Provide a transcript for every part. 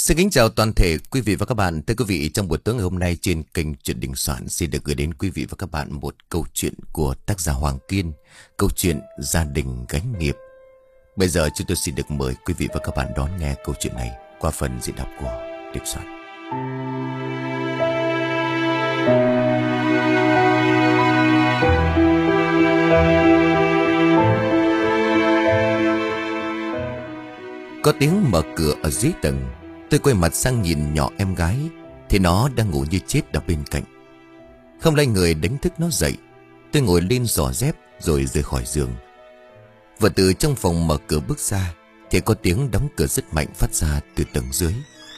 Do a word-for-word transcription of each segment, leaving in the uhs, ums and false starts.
Xin kính chào toàn thể quý vị và các bạn. Thưa quý vị, trong buổi tối ngày hôm nay trên kênh Chuyện Đình Soạn xin được gửi đến quý vị và các bạn một câu chuyện của tác giả Hoàng Kiên, câu chuyện Gia đình gánh nghiệp. Bây giờ chúng tôi xin được mời quý vị và các bạn đón nghe câu chuyện này qua phần diễn đọc của Đình Soạn. Có tiếng mở cửa ở dưới tầng. Tôi quay mặt sang nhìn nhỏ em gái thì nó đang ngủ như chết ở bên cạnh. Không lay người đánh thức nó dậy. Tôi ngồi lên giỏ dép rồi rời khỏi giường. Vừa từ trong phòng mở cửa bước ra thì có tiếng đóng cửa rất mạnh phát ra từ tầng dưới.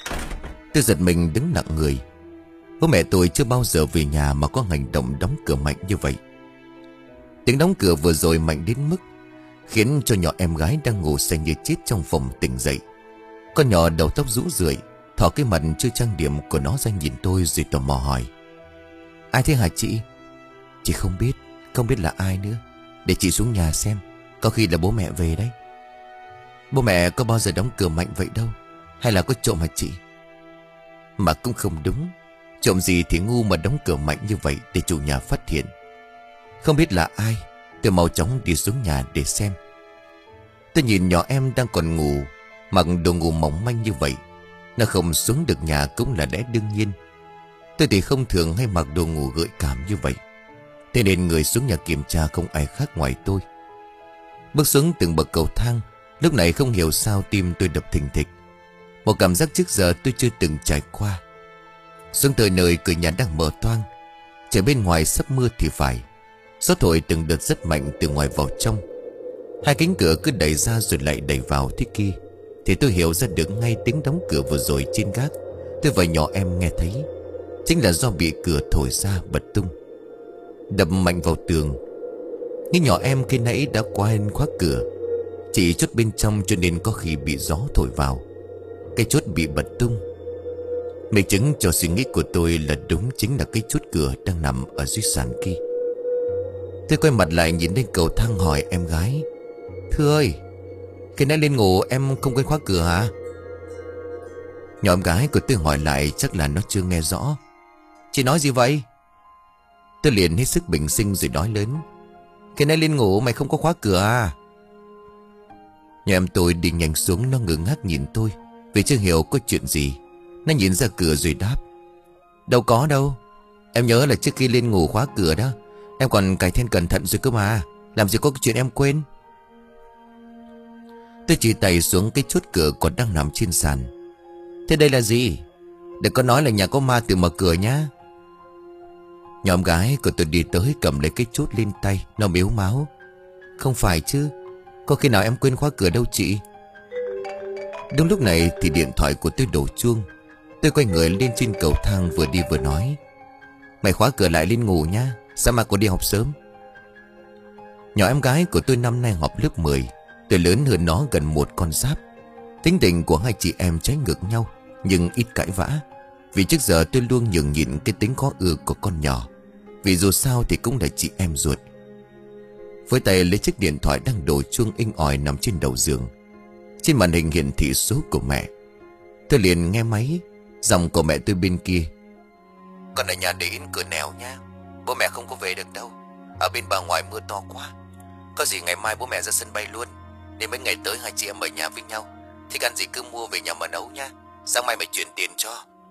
Tôi giật mình đứng nặng người. Bố mẹ tôi chưa bao giờ về nhà mà có hành động đóng cửa mạnh như vậy. Tiếng đóng cửa vừa rồi mạnh đến mức khiến cho nhỏ em gái đang ngủ say như chết trong phòng tỉnh dậy. Con nhỏ đầu tóc rũ rượi, thỏ cái mặt chưa trang điểm của nó ra nhìn tôi rồi tò mò hỏi: "Ai thế hả chị?" "Chị không biết, không biết là ai nữa. Để chị xuống nhà xem, có khi là bố mẹ về đấy." "Bố mẹ có bao giờ đóng cửa mạnh vậy đâu. Hay là có trộm hả chị?" "Mà cũng không đúng. Trộm gì thì ngu mà đóng cửa mạnh như vậy để chủ nhà phát hiện. Không biết là ai, tôi mau chóng đi xuống nhà để xem." Tôi nhìn nhỏ em đang còn ngủ, mặc đồ ngủ mỏng manh như vậy. Nó không xuống được nhà cũng là lẽ đương nhiên. Tôi thì không thường hay mặc đồ ngủ gợi cảm như vậy. Thế nên người xuống nhà kiểm tra không ai khác ngoài tôi. Bước xuống từng bậc cầu thang, lúc này không hiểu sao tim tôi đập thình thịch. Một cảm giác trước giờ tôi chưa từng trải qua. Xuống tới nơi cửa nhà đang mở toang. Trời bên ngoài sắp mưa thì phải. Gió thổi từng đợt rất mạnh từ ngoài vào trong. Hai cánh cửa cứ đẩy ra rồi lại đẩy vào thế kia. Thì tôi hiểu ra được ngay tiếng đóng cửa vừa rồi trên gác tôi và nhỏ em nghe thấy chính là do bị cửa thổi ra bật tung, đập mạnh vào tường. Nghĩ nhỏ em khi nãy đã quên khóa cửa, chỉ chốt bên trong cho nên có khi bị gió thổi vào, cái chốt bị bật tung. Minh chứng cho suy nghĩ của tôi là đúng chính là cái chốt cửa đang nằm ở dưới sàn kia. Tôi quay mặt lại nhìn lên cầu thang hỏi em gái: "Thưa ơi, khi nãy lên ngủ em không quên khóa cửa hả?" Nhỏ em gái của tôi hỏi lại chắc là nó chưa nghe rõ. "Chị nói gì vậy?" Tôi liền hết sức bình sinh rồi nói lớn: "Khi nãy lên ngủ mày không có khóa cửa à?" Nhỏ em tôi đi nhanh xuống, nó ngơ ngác nhìn tôi vì chưa hiểu có chuyện gì. Nó nhìn ra cửa rồi đáp: "Đâu có đâu. Em nhớ là trước khi lên ngủ khóa cửa đó. Em còn cài then cẩn thận rồi cơ mà. Làm gì có chuyện em quên." Tôi chỉ tay xuống cái chốt cửa còn đang nằm trên sàn. "Thế đây là gì? Đừng có nói là nhà có ma tự mở cửa nhá." Nhóm gái của tôi đi tới cầm lấy cái chốt lên tay. Nó mếu máo: "Không phải chứ. Có khi nào em quên khóa cửa đâu chị." Đúng lúc này thì điện thoại của tôi đổ chuông. Tôi quay người lên trên cầu thang vừa đi vừa nói: "Mày khóa cửa lại lên ngủ nhá. Sao mà có đi học sớm." Nhỏ em gái của tôi năm nay học lớp mười. Tôi lớn hơn nó gần một con giáp. Tính tình của hai chị em trái ngược nhau, nhưng ít cãi vã. Vì trước giờ tôi luôn nhường nhịn cái tính khó ưa của con nhỏ, vì dù sao thì cũng là chị em ruột. Với tay lấy chiếc điện thoại đang đổ chuông inh ỏi nằm trên đầu giường. Trên màn hình hiển thị số của mẹ. Tôi liền nghe máy. Giọng của mẹ tôi bên kia: "Con ở nhà để yên cửa nẻo nha. Bố mẹ không có về được đâu. Ở bên bà ngoài mưa to quá. Có gì ngày mai bố mẹ ra sân bay luôn. Nên mấy ngày tới hai chị em ở nhà với nhau. Thích ăn gì cứ mua về nhà mà nấu nha. Sáng mai mày chuyển tiền cho."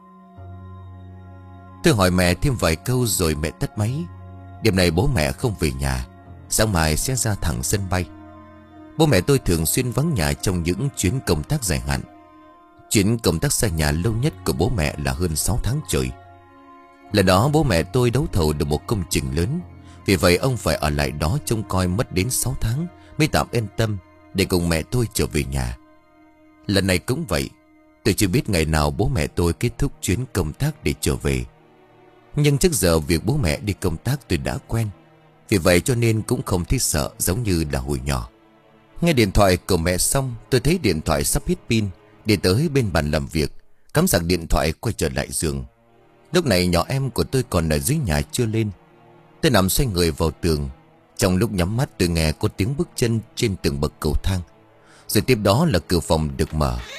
Tôi hỏi mẹ thêm vài câu rồi mẹ tắt máy. Đêm nay bố mẹ không về nhà. Sáng mai sẽ ra thẳng sân bay. Bố mẹ tôi thường xuyên vắng nhà trong những chuyến công tác dài hạn. Chuyến công tác xa nhà lâu nhất của bố mẹ là hơn sáu tháng trời. Lần đó bố mẹ tôi đấu thầu được một công trình lớn. Vì vậy ông phải ở lại đó trông coi mất đến sáu tháng mới tạm yên tâm để cùng mẹ tôi trở về nhà. Lần này cũng vậy. Tôi chưa biết ngày nào bố mẹ tôi kết thúc chuyến công tác để trở về. Nhưng trước giờ việc bố mẹ đi công tác tôi đã quen. Vì vậy cho nên cũng không thấy sợ giống như là hồi nhỏ. Nghe điện thoại của mẹ xong, tôi thấy điện thoại sắp hết pin. Đi tới bên bàn làm việc, cắm sạc điện thoại quay trở lại giường. Lúc này nhỏ em của tôi còn ở dưới nhà chưa lên. Tôi nằm xoay người vào tường. Trong lúc nhắm mắt tôi nghe có tiếng bước chân trên từng bậc cầu thang. Rồi tiếp đó là cửa phòng được mở.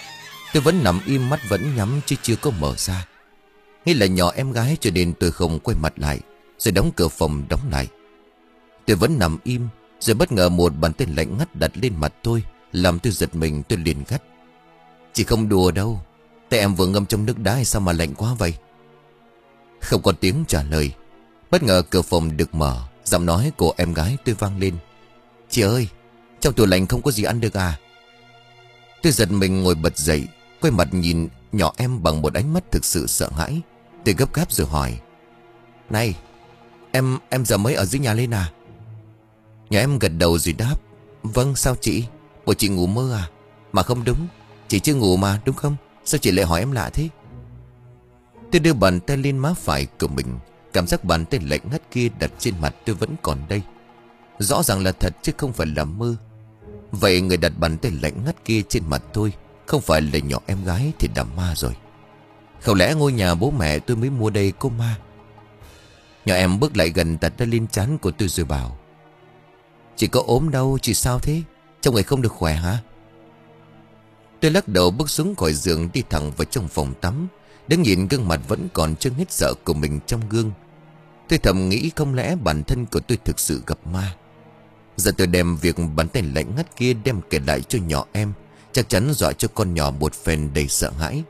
Tôi vẫn nằm im, mắt vẫn nhắm chứ chưa có mở ra. Nghĩ là nhỏ em gái cho nên tôi không quay mặt lại, rồi đóng cửa phòng đóng lại. Tôi vẫn nằm im, rồi bất ngờ một bàn tay lạnh ngắt đặt lên mặt tôi, làm tôi giật mình. Tôi liền gắt: "Chị không đùa đâu, tay em vừa ngâm trong nước đá hay sao mà lạnh quá vậy?" Không có tiếng trả lời. Bất ngờ cửa phòng được mở, giọng nói của em gái tôi vang lên: "Chị ơi, trong tủ lạnh không có gì ăn được à?" Tôi giật mình ngồi bật dậy, quay mặt nhìn nhỏ em bằng một ánh mắt thực sự sợ hãi. Tôi gấp gáp rồi hỏi: "Này, em em giờ mới ở dưới nhà lên à?" Nhỏ em gật đầu rồi đáp: "Vâng, sao chị? Bộ chị ngủ mơ à? Mà không đúng, chị chưa ngủ mà đúng không? Sao chị lại hỏi em lạ thế?" Tôi đưa bàn tay lên má phải của mình. Cảm giác bàn tay lạnh ngắt kia đặt trên mặt tôi vẫn còn đây. Rõ ràng là thật chứ không phải là mơ. Vậy người đặt bàn tay lạnh ngắt kia trên mặt tôi không phải là nhỏ em gái thì đã ma rồi. Không lẽ ngôi nhà bố mẹ tôi mới mua đây có ma? Nhỏ em bước lại gần, đặt tay lên trán của tôi rồi bảo: "Chị có ốm đâu, chị sao thế? Trong người không được khỏe hả?" Tôi lắc đầu bước xuống khỏi giường, đi thẳng vào trong phòng tắm, đứng nhìn gương mặt vẫn còn chưa hết sợ của mình trong gương. Tôi thầm nghĩ không lẽ bản thân của tôi thực sự gặp ma. Giờ tôi đem việc bàn tay lạnh ngắt kia đem kể lại cho nhỏ em, chắc chắn dọa cho con nhỏ một phen đầy sợ hãi.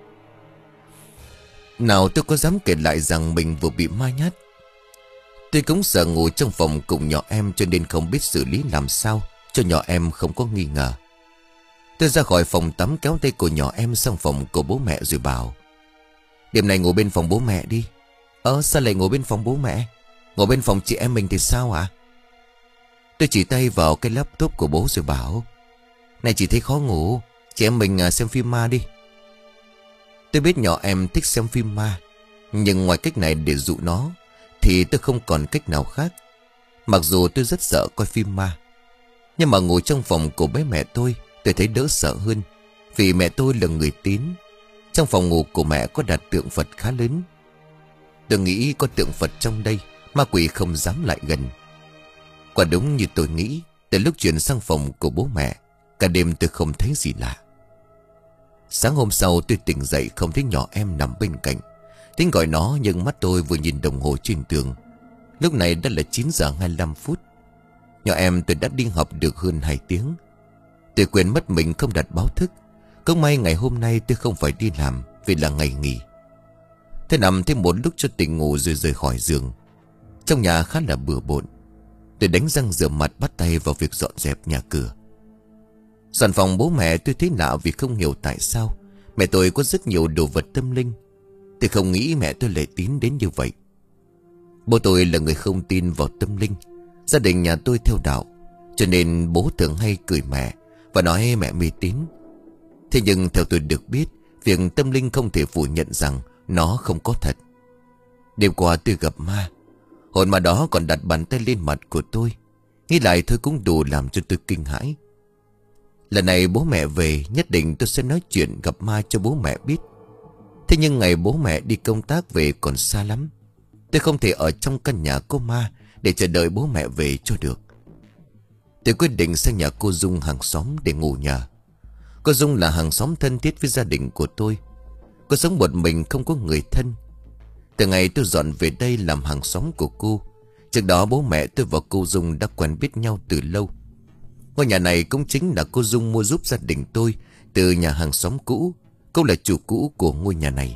Nào tôi có dám kể lại rằng mình vừa bị ma nhát. Tôi cũng sợ ngủ trong phòng cùng nhỏ em, cho nên không biết xử lý làm sao cho nhỏ em không có nghi ngờ. Tôi ra khỏi phòng tắm, kéo tay của nhỏ em sang phòng của bố mẹ rồi bảo: "Đêm này ngủ bên phòng bố mẹ đi." "Ơ sao lại ngủ bên phòng bố mẹ? Ngủ bên phòng chị em mình thì sao ạ?" Tôi chỉ tay vào cái laptop của bố rồi bảo: "Này chị thấy khó ngủ, chị em mình xem phim ma đi." Tôi biết nhỏ em thích xem phim ma, nhưng ngoài cách này để dụ nó thì tôi không còn cách nào khác. Mặc dù tôi rất sợ coi phim ma, nhưng mà ngủ trong phòng của bố mẹ tôi, tôi thấy đỡ sợ hơn. Vì mẹ tôi là người tín. Trong phòng ngủ của mẹ có đặt tượng Phật khá lớn. Tôi nghĩ có tượng Phật trong đây, ma quỷ không dám lại gần. Quả đúng như tôi nghĩ, từ lúc chuyển sang phòng của bố mẹ, cả đêm tôi không thấy gì lạ. Sáng hôm sau tôi tỉnh dậy không thấy nhỏ em nằm bên cạnh. Tính gọi nó nhưng mắt tôi vừa nhìn đồng hồ trên tường, lúc này đã là chín giờ hai mươi lăm phút. Nhỏ em tôi đã đi học được hơn hai tiếng. Tôi quên mất mình không đặt báo thức. Cũng may ngày hôm nay tôi không phải đi làm vì là ngày nghỉ. Tôi nằm thêm một lúc cho tỉnh ngủ rồi rời khỏi giường. Trong nhà khá là bừa bộn. Tôi đánh răng rửa mặt, bắt tay vào việc dọn dẹp nhà cửa. Dọn phòng bố mẹ tôi thấy lạ vì không hiểu tại sao mẹ tôi có rất nhiều đồ vật tâm linh. Tôi không nghĩ mẹ tôi lại tín đến như vậy. Bố tôi là người không tin vào tâm linh. Gia đình nhà tôi theo đạo, cho nên bố thường hay cười mẹ và nói mẹ mê tín. Thế nhưng theo tôi được biết, việc tâm linh không thể phủ nhận rằng nó không có thật. Đêm qua tôi gặp ma. Hồn ma đó còn đặt bàn tay lên mặt của tôi. Nghĩ lại thôi cũng đủ làm cho tôi kinh hãi. Lần này bố mẹ về, nhất định tôi sẽ nói chuyện gặp ma cho bố mẹ biết. Thế nhưng ngày bố mẹ đi công tác về còn xa lắm. Tôi không thể ở trong căn nhà có ma để chờ đợi bố mẹ về cho được. Tôi quyết định sang nhà cô Dung hàng xóm để ngủ nhờ. Cô Dung là hàng xóm thân thiết với gia đình của tôi. Cô sống một mình không có người thân. Từ ngày tôi dọn về đây làm hàng xóm của cô, trước đó bố mẹ tôi và cô Dung đã quen biết nhau từ lâu. Ngôi nhà này cũng chính là cô Dung mua giúp gia đình tôi từ nhà hàng xóm cũ. Cô là chủ cũ của ngôi nhà này.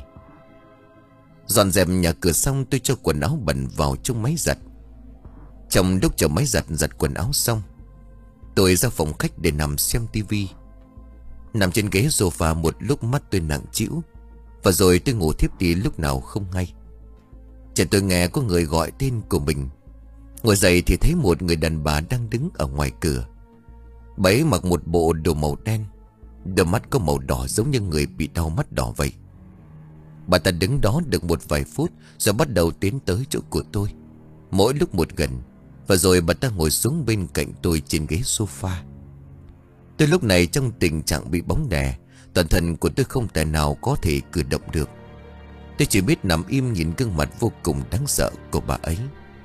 Dọn dẹp nhà cửa xong, tôi cho quần áo bẩn vào trong máy giặt. Trong lúc chờ máy giặt giặt quần áo xong, tôi ra phòng khách để nằm xem tivi. Nằm trên ghế sofa một lúc mắt tôi nặng trĩu, và rồi tôi ngủ thiếp đi lúc nào không hay. Chợt tôi nghe có người gọi tên của mình. Ngồi dậy thì thấy một người đàn bà đang đứng ở ngoài cửa. Bà ấy mặc một bộ đồ màu đen, đôi mắt có màu đỏ giống như người bị đau mắt đỏ vậy. Bà ta đứng đó được một vài phút rồi bắt đầu tiến tới chỗ của tôi, mỗi lúc một gần. Và rồi bà ta ngồi xuống bên cạnh tôi trên ghế sofa. Tôi lúc này trong tình trạng bị bóng đè, toàn thân của tôi không thể nào có thể cử động được. Tôi chỉ biết nằm im nhìn gương mặt vô cùng đáng sợ của bà ấy.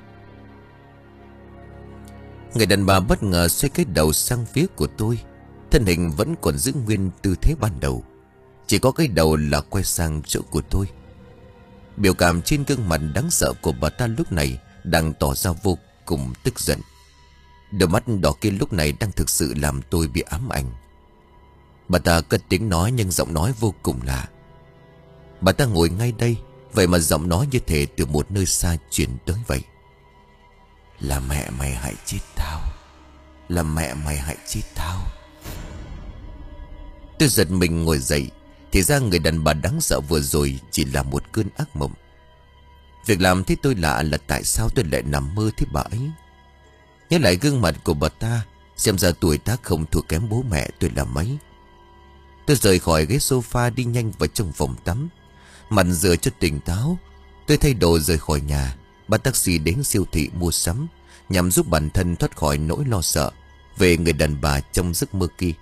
Người đàn bà bất ngờ xoay cái đầu sang phía của tôi. Thân hình vẫn còn giữ nguyên tư thế ban đầu, chỉ có cái đầu là quay sang chỗ của tôi. Biểu cảm trên gương mặt đáng sợ của bà ta lúc này đang tỏ ra vô cùng tức giận. Đôi mắt đỏ kia lúc này đang thực sự làm tôi bị ám ảnh. Bà ta cất tiếng nói nhưng giọng nói vô cùng lạ. Bà ta ngồi ngay đây, vậy mà giọng nói như thể từ một nơi xa truyền tới vậy. Là mẹ mày hại chết tao. Là mẹ mày hại chết tao. Tôi giật mình ngồi dậy. Thì ra người đàn bà đáng sợ vừa rồi chỉ là một cơn ác mộng. Việc làm thế tôi lạ là tại sao tôi lại nằm mơ thấy bà ấy. Nhớ lại gương mặt của bà ta, xem ra tuổi tác không thua kém bố mẹ tôi là mấy. Tôi rời khỏi ghế sofa đi nhanh vào trong phòng tắm. Mặt rửa cho tỉnh táo, tôi thay đồ rời khỏi nhà, bắt taxi đến siêu thị mua sắm, nhằm giúp bản thân thoát khỏi nỗi lo sợ về người đàn bà trong giấc mơ kia.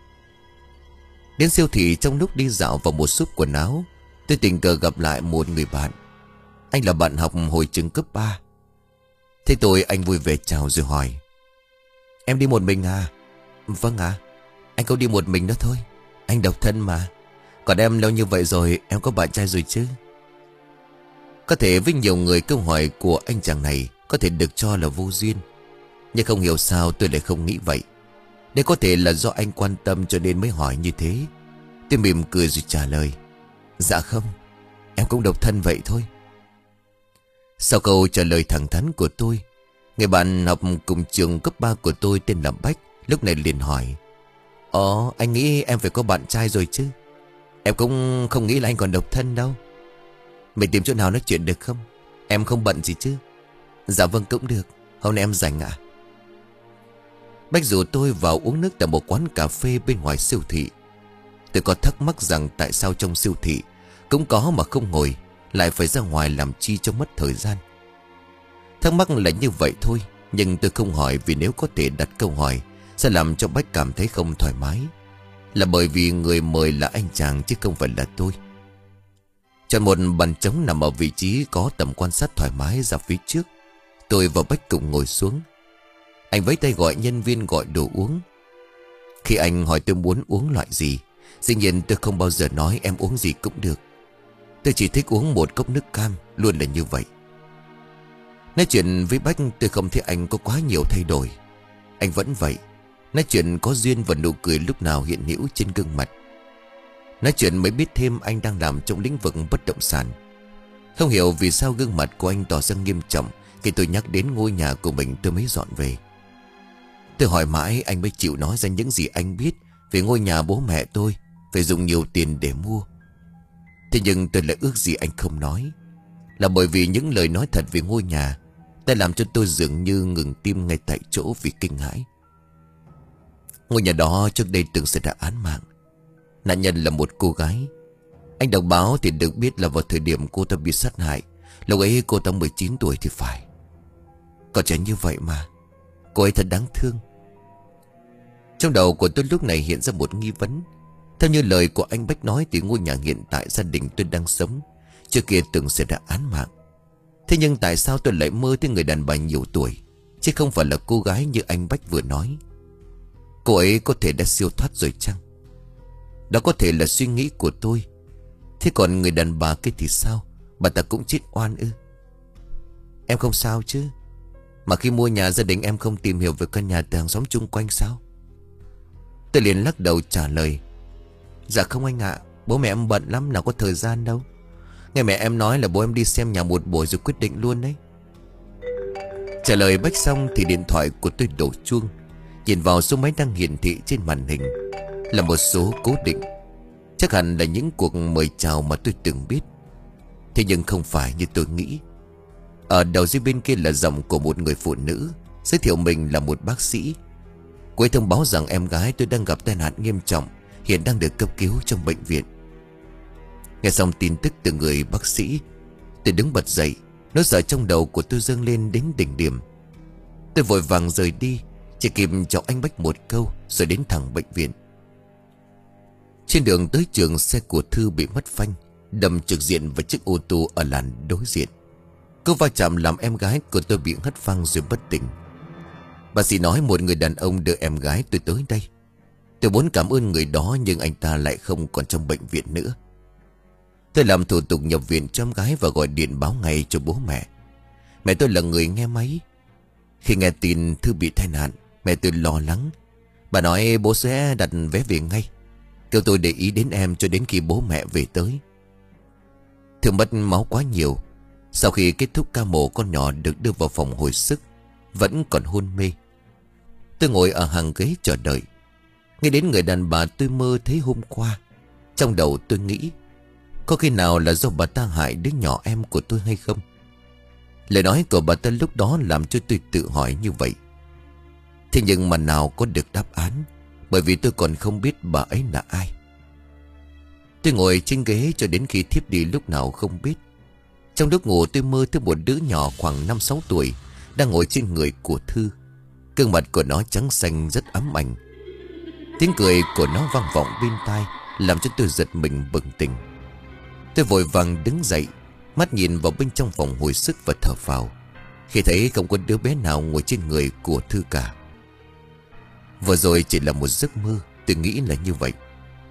Đến siêu thị, trong lúc đi dạo vào một shop quần áo, tôi tình cờ gặp lại một người bạn. Anh là bạn học hồi trường cấp ba. Thế tôi anh vui vẻ chào rồi hỏi: Em đi một mình à? Vâng ạ. Anh cũng đi một mình đó thôi. Anh độc thân mà. Còn em lâu như vậy rồi, em có bạn trai rồi chứ? Có thể với nhiều người câu hỏi của anh chàng này có thể được cho là vô duyên, nhưng không hiểu sao tôi lại không nghĩ vậy. Đây có thể là do anh quan tâm cho nên mới hỏi như thế. Tôi mỉm cười rồi trả lời: Dạ không, em cũng độc thân vậy thôi. Sau câu trả lời thẳng thắn của tôi, người bạn học cùng trường cấp ba của tôi tên là Bách lúc này liền hỏi: Ồ, anh nghĩ em phải có bạn trai rồi chứ? Em cũng không nghĩ là anh còn độc thân đâu. Mình tìm chỗ nào nói chuyện được không? Em không bận gì chứ? Dạ vâng cũng được. Hôm nay em rảnh ạ. Bách rủ tôi vào uống nước tại một quán cà phê bên ngoài siêu thị. Tôi có thắc mắc rằng tại sao trong siêu thị cũng có mà không ngồi, lại phải ra ngoài làm chi cho mất thời gian. Thắc mắc là như vậy thôi, nhưng tôi không hỏi vì nếu có thể đặt câu hỏi sẽ làm cho Bách cảm thấy không thoải mái. Là bởi vì người mời là anh chàng chứ không phải là tôi. Chọn một bàn trống nằm ở vị trí có tầm quan sát thoải mái ra phía trước. Tôi và Bách cùng ngồi xuống. Anh với tay gọi nhân viên gọi đồ uống. Khi anh hỏi tôi muốn uống loại gì, dĩ nhiên tôi không bao giờ nói em uống gì cũng được. Tôi chỉ thích uống một cốc nước cam, luôn là như vậy. Nói chuyện với Bách tôi không thấy anh có quá nhiều thay đổi. Anh vẫn vậy. Nói chuyện có duyên và nụ cười lúc nào hiện hữu trên gương mặt. Nói chuyện mới biết thêm anh đang làm trong lĩnh vực bất động sản. Không hiểu vì sao gương mặt của anh tỏ ra nghiêm trọng khi tôi nhắc đến ngôi nhà của mình tôi mới dọn về. Tôi hỏi mãi anh mới chịu nói ra những gì anh biết về ngôi nhà bố mẹ tôi phải dùng nhiều tiền để mua. Thế nhưng tôi lại ước gì anh không nói. Là bởi vì những lời nói thật về ngôi nhà đã làm cho tôi dường như ngừng tim ngay tại chỗ vì kinh hãi. Ngôi nhà đó trước đây từng xảy ra án mạng. Nạn nhân là một cô gái. Anh đọc báo thì được biết là vào thời điểm cô ta bị sát hại, lúc ấy cô ta mười chín tuổi thì phải. Còn trẻ như vậy mà. Cô ấy thật đáng thương. Trong đầu của tôi lúc này hiện ra một nghi vấn. Theo như lời của anh Bách nói thì ngôi nhà hiện tại gia đình tôi đang sống trước kia từng xảy ra án mạng. Thế nhưng tại sao tôi lại mơ thấy người đàn bà nhiều tuổi, chứ không phải là cô gái như anh Bách vừa nói? Cô ấy có thể đã siêu thoát rồi chăng? Đó có thể là suy nghĩ của tôi. Thế còn người đàn bà kia thì sao? Bà ta cũng chết oan ư? Em không sao chứ? Mà khi mua nhà gia đình em không tìm hiểu về căn nhà từ hàng xóm chung quanh sao? Tôi liền lắc đầu trả lời: Dạ không anh ạ, bố mẹ em bận lắm, nào có thời gian đâu. Nghe mẹ em nói là bố em đi xem nhà một buổi rồi quyết định luôn đấy. Trả lời Bách xong thì điện thoại của tôi đổ chuông. Nhìn vào số máy đang hiển thị trên màn hình là một số cố định. Chắc hẳn là những cuộc mời chào mà tôi từng biết. Thế nhưng không phải như tôi nghĩ. Ở đầu dây bên kia là giọng của một người phụ nữ giới thiệu mình là một bác sĩ. Cô ấy thông báo rằng em gái tôi đang gặp tai nạn nghiêm trọng, hiện đang được cấp cứu trong bệnh viện. Nghe xong tin tức từ người bác sĩ, tôi đứng bật dậy. Nỗi sợ trong đầu của tôi dâng lên đến đỉnh điểm. Tôi vội vàng rời đi, chỉ kịp chào anh Bách một câu rồi đến thẳng bệnh viện. Trên đường tới trường, xe của Thư bị mất phanh, đâm trực diện vào chiếc ô tô ở làn đối diện. Cú va chạm làm em gái của tôi bị hất văng rồi bất tỉnh. Bác sĩ nói một người đàn ông đưa em gái tôi tới đây. Tôi muốn cảm ơn người đó nhưng anh ta lại không còn trong bệnh viện nữa. Tôi làm thủ tục nhập viện cho em gái và gọi điện báo ngay cho bố mẹ. Mẹ tôi là người nghe máy. Khi nghe tin Thư bị tai nạn, mẹ tôi lo lắng. Bà nói bố sẽ đặt vé về ngay, kêu tôi để ý đến em cho đến khi bố mẹ về tới. Thư mất máu quá nhiều. Sau khi kết thúc ca mổ, con nhỏ được đưa vào phòng hồi sức, vẫn còn hôn mê. Tôi ngồi ở hàng ghế chờ đợi. Nghe đến người đàn bà tôi mơ thấy hôm qua, trong đầu tôi nghĩ có khi nào là do bà ta hại đứa nhỏ em của tôi hay không. Lời nói của bà ta lúc đó làm cho tôi tự hỏi như vậy. Thế nhưng mà nào có được đáp án, bởi vì tôi còn không biết bà ấy là ai. Tôi ngồi trên ghế cho đến khi thiếp đi lúc nào không biết. Trong lúc ngủ tôi mơ thấy một đứa nhỏ khoảng năm sáu tuổi đang ngồi trên người của Thư. Gương mặt của nó trắng xanh rất ấm ảnh. Tiếng cười của nó vang vọng bên tai, làm cho tôi giật mình bừng tỉnh. Tôi vội vàng đứng dậy, mắt nhìn vào bên trong phòng hồi sức và thở phào khi thấy không có đứa bé nào ngồi trên người của Thư cả. Vừa rồi chỉ là một giấc mơ, tôi nghĩ là như vậy.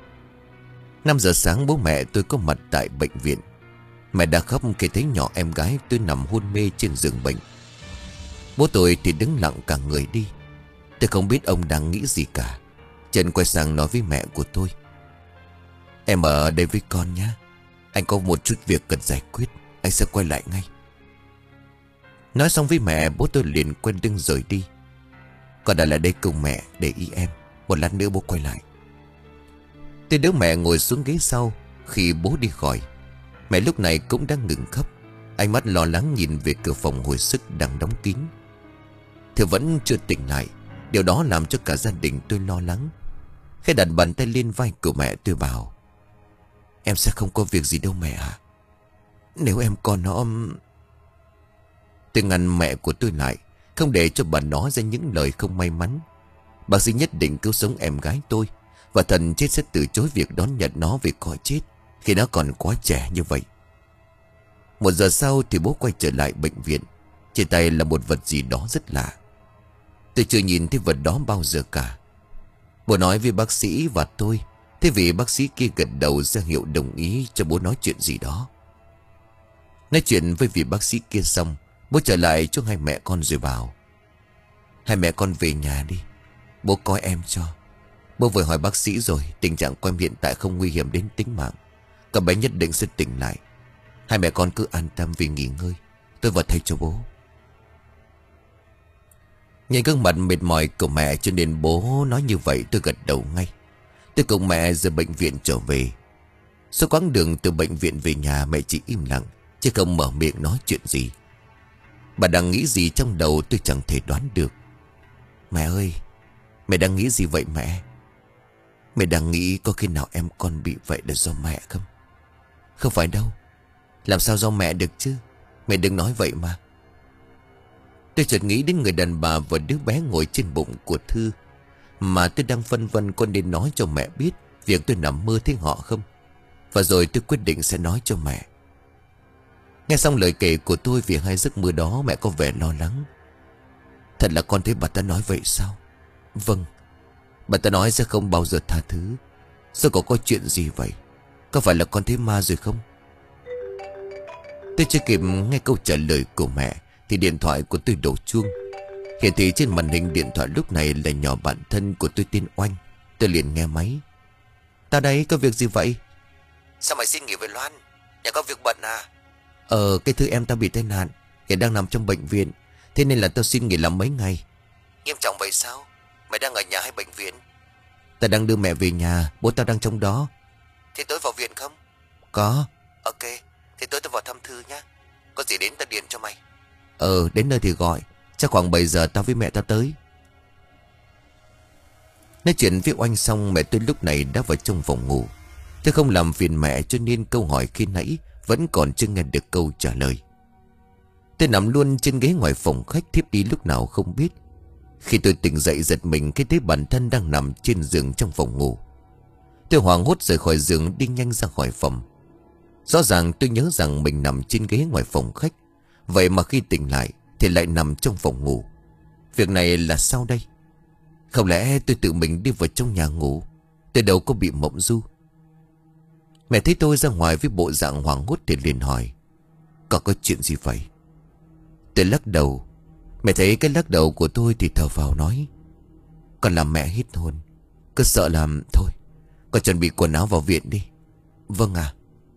Năm giờ sáng bố mẹ tôi có mặt tại bệnh viện. Mẹ đã khóc khi thấy nhỏ em gái tôi nằm hôn mê trên giường bệnh. Bố tôi thì đứng lặng cả người đi. Tôi không biết ông đang nghĩ gì cả. Trần quay sang nói với mẹ của tôi: "Em ở đây với con nhé. Anh có một chút việc cần giải quyết, anh sẽ quay lại ngay." Nói xong với mẹ, bố tôi liền quay lưng rời đi. Con đã lại đây cùng mẹ để ý em. Một lát nữa bố quay lại. Tôi đỡ mẹ ngồi xuống ghế sau. Khi bố đi khỏi, mẹ lúc này cũng đang ngừng khóc, ánh mắt lo lắng nhìn về cửa phòng hồi sức đang đóng kín. Thư vẫn chưa tỉnh lại. Điều đó làm cho cả gia đình tôi lo lắng. Khi đặt bàn tay lên vai của mẹ, tôi bảo: "Em sẽ không có việc gì đâu mẹ ạ. Nếu em còn nó..." Tôi ngăn mẹ của tôi lại, không để cho bà nói ra những lời không may mắn. Bác sĩ nhất định cứu sống em gái tôi, và thần chết sẽ từ chối việc đón nhận nó về cõi chết khi nó còn quá trẻ như vậy. Một giờ sau thì bố quay trở lại bệnh viện. Trên tay là một vật gì đó rất lạ. Tôi chưa nhìn thấy vật đó bao giờ cả. Bố nói với bác sĩ và tôi. Thế vì bác sĩ kia gật đầu ra hiệu đồng ý cho bố nói chuyện gì đó. Nói chuyện với vị bác sĩ kia xong, bố trở lại cho hai mẹ con rồi bảo: "Hai mẹ con về nhà đi, bố coi em cho. Bố vừa hỏi bác sĩ rồi, tình trạng của em hiện tại không nguy hiểm đến tính mạng. Các bé nhất định sẽ tỉnh lại. Hai mẹ con cứ an tâm vì nghỉ ngơi. Tôi vào thay cho bố." Nhìn gương mặt mệt mỏi của mẹ cho nên bố nói như vậy, tôi gật đầu ngay. Tôi cùng mẹ từ bệnh viện trở về. Suốt quãng đường từ bệnh viện về nhà, mẹ chỉ im lặng chứ không mở miệng nói chuyện gì. Bà đang nghĩ gì trong đầu tôi chẳng thể đoán được. "Mẹ ơi, mẹ đang nghĩ gì vậy mẹ?" "Mẹ đang nghĩ có khi nào em con bị vậy là do mẹ không?" "Không phải đâu. Làm sao do mẹ được chứ? Mẹ đừng nói vậy mà." Tôi chợt nghĩ đến người đàn bà và đứa bé ngồi trên bụng của Thư, mà tôi đang phân vân có nên nói cho mẹ biết việc tôi nằm mơ thấy họ không. Và rồi tôi quyết định sẽ nói cho mẹ. Nghe xong lời kể của tôi về hai giấc mơ đó, mẹ có vẻ lo lắng. "Thật là con thấy bà ta nói vậy sao?" "Vâng. Bà ta nói sẽ không bao giờ tha thứ. Sao có có chuyện gì vậy? Có phải là con thấy ma rồi không?" Tôi chưa kịp nghe câu trả lời của mẹ thì điện thoại của tôi đổ chuông. Hiển thị trên màn hình điện thoại lúc này là nhỏ bạn thân của tôi tên Oanh. Tôi liền nghe máy. "Tao đây, có việc gì vậy?" "Sao mày xin nghỉ về Loan? Nhà có việc bận à?" "Ờ, cái Thư em tao bị tai nạn, hiện đang nằm trong bệnh viện. Thế nên là tao xin nghỉ làm mấy ngày." "Nghiêm trọng vậy sao? Mày đang ở nhà hay bệnh viện?" "Tao đang đưa mẹ về nhà, bố tao đang trong đó." "Thế tối vào viện không?" "Có." "Ok, thế tối tao vào thăm Thư nhá. Có gì đến tao điện cho mày." "Ờ, đến nơi thì gọi. Chắc khoảng bảy giờ tao với mẹ tao tới." Nói chuyện với Oanh xong, mẹ tôi lúc này đã vào trong phòng ngủ. Tôi không làm phiền mẹ cho nên câu hỏi khi nãy vẫn còn chưa nghe được câu trả lời. Tôi nằm luôn trên ghế ngoài phòng khách, thiếp đi lúc nào không biết. Khi tôi tỉnh dậy giật mình khi thấy bản thân đang nằm trên giường trong phòng ngủ. Tôi hoảng hốt rời khỏi giường đi nhanh ra khỏi phòng. Rõ ràng tôi nhớ rằng mình nằm trên ghế ngoài phòng khách, vậy mà khi tỉnh lại thì lại nằm trong phòng ngủ. Việc này là sao đây? Không lẽ tôi tự mình đi vào trong nhà ngủ? Tôi đâu có bị mộng du. Mẹ thấy tôi ra ngoài với bộ dạng hoảng hốt thì liền hỏi: Có có chuyện gì vậy? Tôi lắc đầu. Mẹ thấy cái lắc đầu của tôi thì thở vào nói: Con làm mẹ hết hồn. Cứ sợ làm thôi. Con chuẩn bị quần áo vào viện đi. Vâng ạ.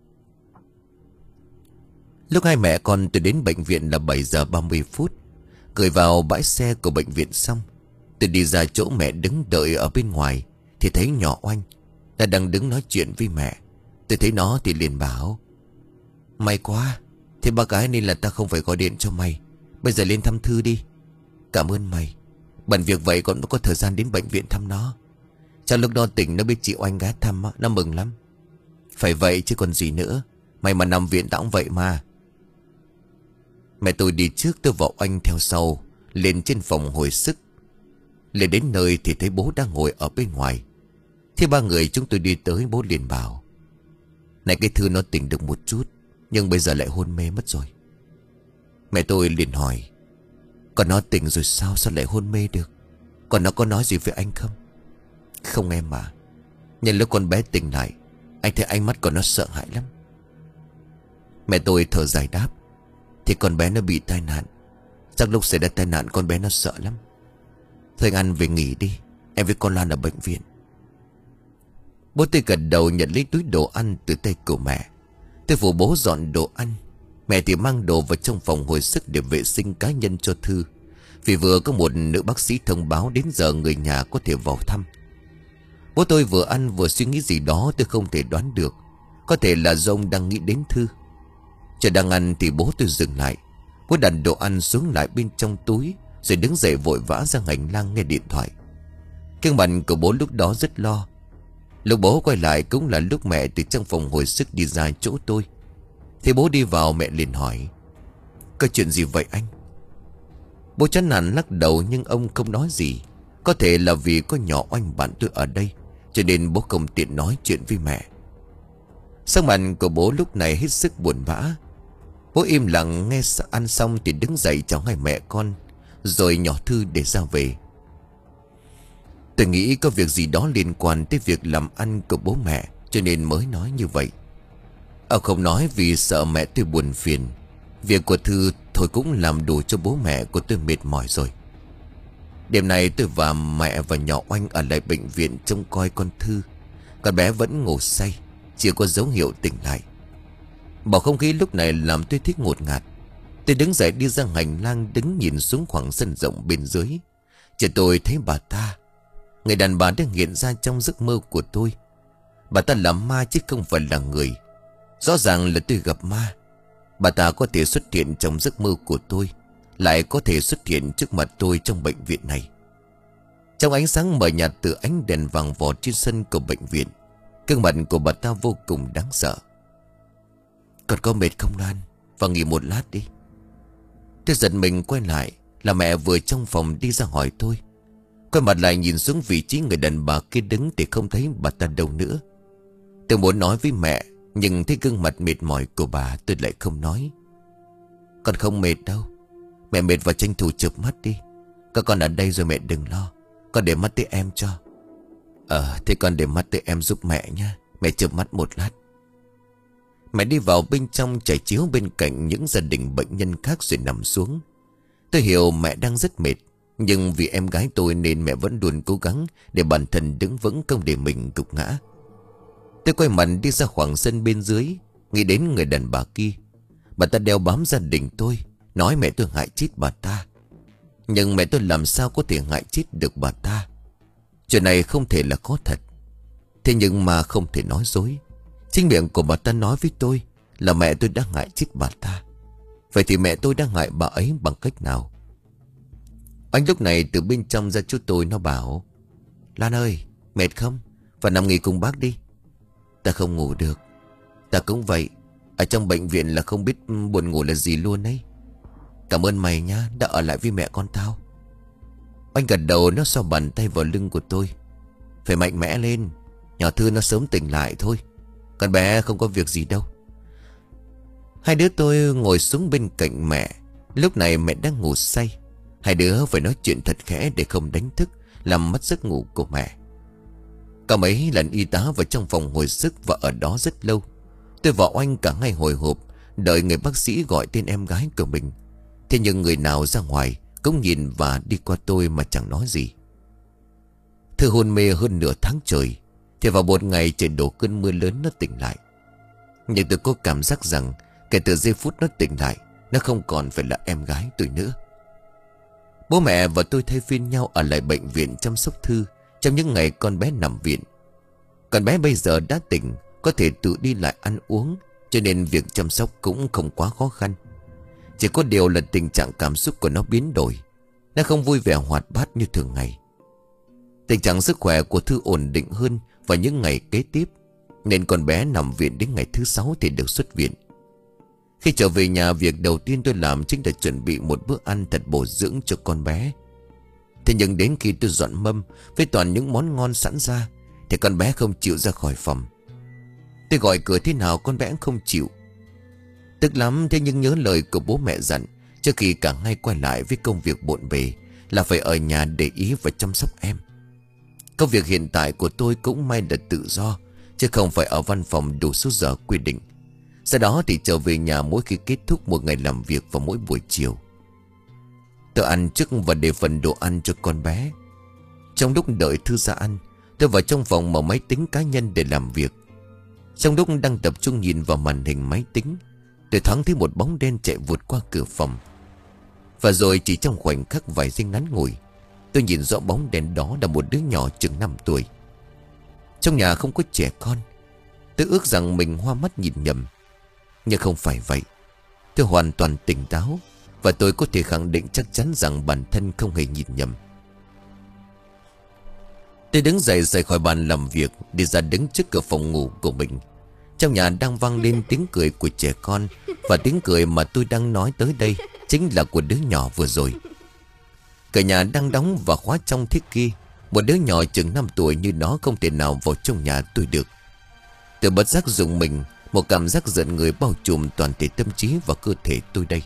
Lúc hai mẹ con tôi đến bệnh viện là bảy giờ ba mươi phút. Gửi vào bãi xe của bệnh viện xong, tôi đi ra chỗ mẹ đứng đợi ở bên ngoài thì thấy nhỏ Oanh đã đang đứng nói chuyện với mẹ. Tôi thấy nó thì liền bảo: May quá, thế ba gái nên là ta không phải gọi điện cho mày. Bây giờ lên thăm Thư đi. Cảm ơn mày. Bận việc vậy còn có thời gian đến bệnh viện thăm nó. Trong lúc đó tỉnh nó biết chị Oanh ghé thăm, nó mừng lắm. Phải vậy chứ còn gì nữa. Mày mà nằm viện tao cũng vậy mà. Mẹ tôi đi trước, tôi vào Oanh theo sau, lên trên phòng hồi sức. Lên đến nơi thì thấy bố đang ngồi ở bên ngoài. Thế ba người chúng tôi đi tới, bố liền bảo: Này, cái Thư nó tỉnh được một chút, nhưng bây giờ lại hôn mê mất rồi. Mẹ tôi liền hỏi: Còn nó tỉnh rồi sao, sao lại hôn mê được? Còn nó có nói gì với anh không? Không em mà. Nhưng lúc con bé tỉnh lại, anh thấy ánh mắt của nó sợ hãi lắm. Mẹ tôi thở dài đáp: Thì con bé nó bị tai nạn. Chắc lúc xảy ra tai nạn con bé nó sợ lắm. Thôi anh ăn về nghỉ đi, em với con Lan ở bệnh viện. Bố tôi gật đầu nhận lấy túi đồ ăn từ tay của mẹ. Tôi phụ bố dọn đồ ăn. Mẹ thì mang đồ vào trong phòng hồi sức để vệ sinh cá nhân cho Thư, vì vừa có một nữ bác sĩ thông báo đến giờ người nhà có thể vào thăm. Bố tôi vừa ăn vừa suy nghĩ gì đó tôi không thể đoán được. Có thể là do ông đang nghĩ đến Thư. Chờ đang ăn thì bố tôi dừng lại. Bố đặt đồ ăn xuống lại bên trong túi, rồi đứng dậy vội vã ra hành lang nghe điện thoại. Cái mặt của bố lúc đó rất lo. Lúc bố quay lại cũng là lúc mẹ từ trong phòng hồi sức đi ra chỗ tôi. Thì bố đi vào, mẹ liền hỏi: Có chuyện gì vậy anh? Bố chán nản lắc đầu nhưng ông không nói gì. Có thể là vì có nhỏ Oanh bạn tôi ở đây, cho nên bố không tiện nói chuyện với mẹ. Sắc mặt của bố lúc này hết sức buồn bã. Bố im lặng nghe ăn xong thì đứng dậy chào hai mẹ con, rồi nhỏ Thư để ra về. Tôi nghĩ có việc gì đó liên quan tới việc làm ăn của bố mẹ, cho nên mới nói như vậy. Ông không nói vì sợ mẹ tôi buồn phiền. Việc của Thư thôi cũng làm đủ cho bố mẹ của tôi mệt mỏi rồi. Đêm nay tôi và mẹ và nhỏ Oanh ở lại bệnh viện trông coi con Thư. Con bé vẫn ngủ say, chưa có dấu hiệu tỉnh lại. Bầu không khí lúc này làm tôi thích ngột ngạt. Tôi đứng dậy đi ra hành lang, đứng nhìn xuống khoảng sân rộng bên dưới. Chợt tôi thấy bà ta, người đàn bà đang hiện ra trong giấc mơ của tôi. Bà ta là ma chứ không phải là người. Rõ ràng là tôi gặp ma. Bà ta có thể xuất hiện trong giấc mơ của tôi, lại có thể xuất hiện trước mặt tôi trong bệnh viện này. Trong ánh sáng mờ nhạt từ ánh đèn vàng vọt trên sân của bệnh viện, gương mặt của bà ta vô cùng đáng sợ. Con có mệt không Lan? Và nghỉ một lát đi. Tôi giật mình quay lại, là mẹ vừa trong phòng đi ra hỏi tôi. Quay mặt lại nhìn xuống vị trí người đàn bà kia đứng thì không thấy bà ta đâu nữa. Tôi muốn nói với mẹ, nhưng thấy gương mặt mệt mỏi của bà tôi lại không nói. Con không mệt đâu. Mẹ mệt và tranh thủ chợp mắt đi. Các con ở đây rồi mẹ đừng lo. Con để mắt tới em cho. Ờ thế con để mắt tới em giúp mẹ nha. Mẹ chợp mắt một lát. Mẹ đi vào bên trong trải chiếu bên cạnh những gia đình bệnh nhân khác rồi nằm xuống. Tôi hiểu mẹ đang rất mệt, nhưng vì em gái tôi nên mẹ vẫn luôn cố gắng để bản thân đứng vững, không để mình gục ngã. Tôi quay mặt đi ra khoảng sân bên dưới, nghĩ đến người đàn bà kia. Bà ta đeo bám gia đình tôi, nói mẹ tôi hại chết bà ta. Nhưng mẹ tôi làm sao có thể hại chết được bà ta? Chuyện này không thể là có thật. Thế nhưng mà không thể nói dối. Chính miệng của bà ta nói với tôi là mẹ tôi đã hại chết bà ta. Vậy thì mẹ tôi đã hại bà ấy bằng cách nào? Anh lúc này từ bên trong ra chỗ tôi, nó bảo: Lan ơi, mệt không? Và nằm nghỉ cùng bác đi. Ta không ngủ được. Ta cũng vậy. Ở trong bệnh viện là không biết buồn ngủ là gì luôn ấy. Cảm ơn mày nhá, đã ở lại với mẹ con tao. Anh gật đầu, nó xoa bàn tay vào lưng của tôi. Phải mạnh mẽ lên. Nhỏ Thư nó sớm tỉnh lại thôi. Con bé không có việc gì đâu. Hai đứa tôi ngồi xuống bên cạnh mẹ. Lúc này mẹ đang ngủ say. Hai đứa phải nói chuyện thật khẽ để không đánh thức, làm mất giấc ngủ của mẹ. Cả mấy lần y tá vào trong phòng hồi sức và ở đó rất lâu. Tôi và Oanh cả ngày hồi hộp đợi người bác sĩ gọi tên em gái của mình. Thế nhưng người nào ra ngoài cũng nhìn và đi qua tôi mà chẳng nói gì. Thư hôn mê hơn nửa tháng trời, thì vào một ngày trời đổ cơn mưa lớn nó tỉnh lại. Nhưng tôi có cảm giác rằng kể từ giây phút nó tỉnh lại, nó không còn phải là em gái tôi nữa. Bố mẹ và tôi thay phiên nhau ở lại bệnh viện chăm sóc Thư trong những ngày con bé nằm viện. Con bé bây giờ đã tỉnh, có thể tự đi lại ăn uống, cho nên việc chăm sóc cũng không quá khó khăn. Chỉ có điều là tình trạng cảm xúc của nó biến đổi. Nó không vui vẻ hoạt bát như thường ngày. Tình trạng sức khỏe của Thư ổn định hơn vào những ngày kế tiếp, nên con bé nằm viện đến ngày thứ sáu thì được xuất viện. Khi trở về nhà, việc đầu tiên tôi làm chính là chuẩn bị một bữa ăn thật bổ dưỡng cho con bé. Thế nhưng đến khi tôi dọn mâm với toàn những món ngon sẵn ra, thì con bé không chịu ra khỏi phòng. Tôi gọi cửa thế nào con bé cũng không chịu. Tức lắm, thế nhưng nhớ lời của bố mẹ dặn trước khi cả hai quay lại với công việc bộn bề là phải ở nhà để ý và chăm sóc em. Công việc hiện tại của tôi cũng may là tự do, chứ không phải ở văn phòng đủ số giờ quy định. Sau đó thì trở về nhà mỗi khi kết thúc một ngày làm việc vào mỗi buổi chiều. Tôi ăn trước và để phần đồ ăn cho con bé. Trong lúc đợi Thư ra ăn, tôi vào trong phòng mở máy tính cá nhân để làm việc. Trong lúc đang tập trung nhìn vào màn hình máy tính, tôi thoáng thấy một bóng đen chạy vụt qua cửa phòng. Và rồi chỉ trong khoảnh khắc vài giây ngắn ngủi, tôi nhìn rõ bóng đen đó là một đứa nhỏ chừng năm tuổi. Trong nhà không có trẻ con. Tôi ước rằng mình hoa mắt nhìn nhầm, nhưng không phải vậy. Tôi hoàn toàn tỉnh táo, và tôi có thể khẳng định chắc chắn rằng bản thân không hề nhìn nhầm. Tôi đứng dậy rời khỏi bàn làm việc, đi ra đứng trước cửa phòng ngủ của mình. Trong nhà đang vang lên tiếng cười của trẻ con, và tiếng cười mà tôi đang nói tới đây chính là của đứa nhỏ vừa rồi. Cửa nhà đang đóng và khóa trong thế kia. Một đứa nhỏ chừng năm tuổi như nó không thể nào vào trong nhà tôi được. Tôi bất giác rùng mình, một cảm giác giận người bao trùm toàn thể tâm trí và cơ thể tôi đây.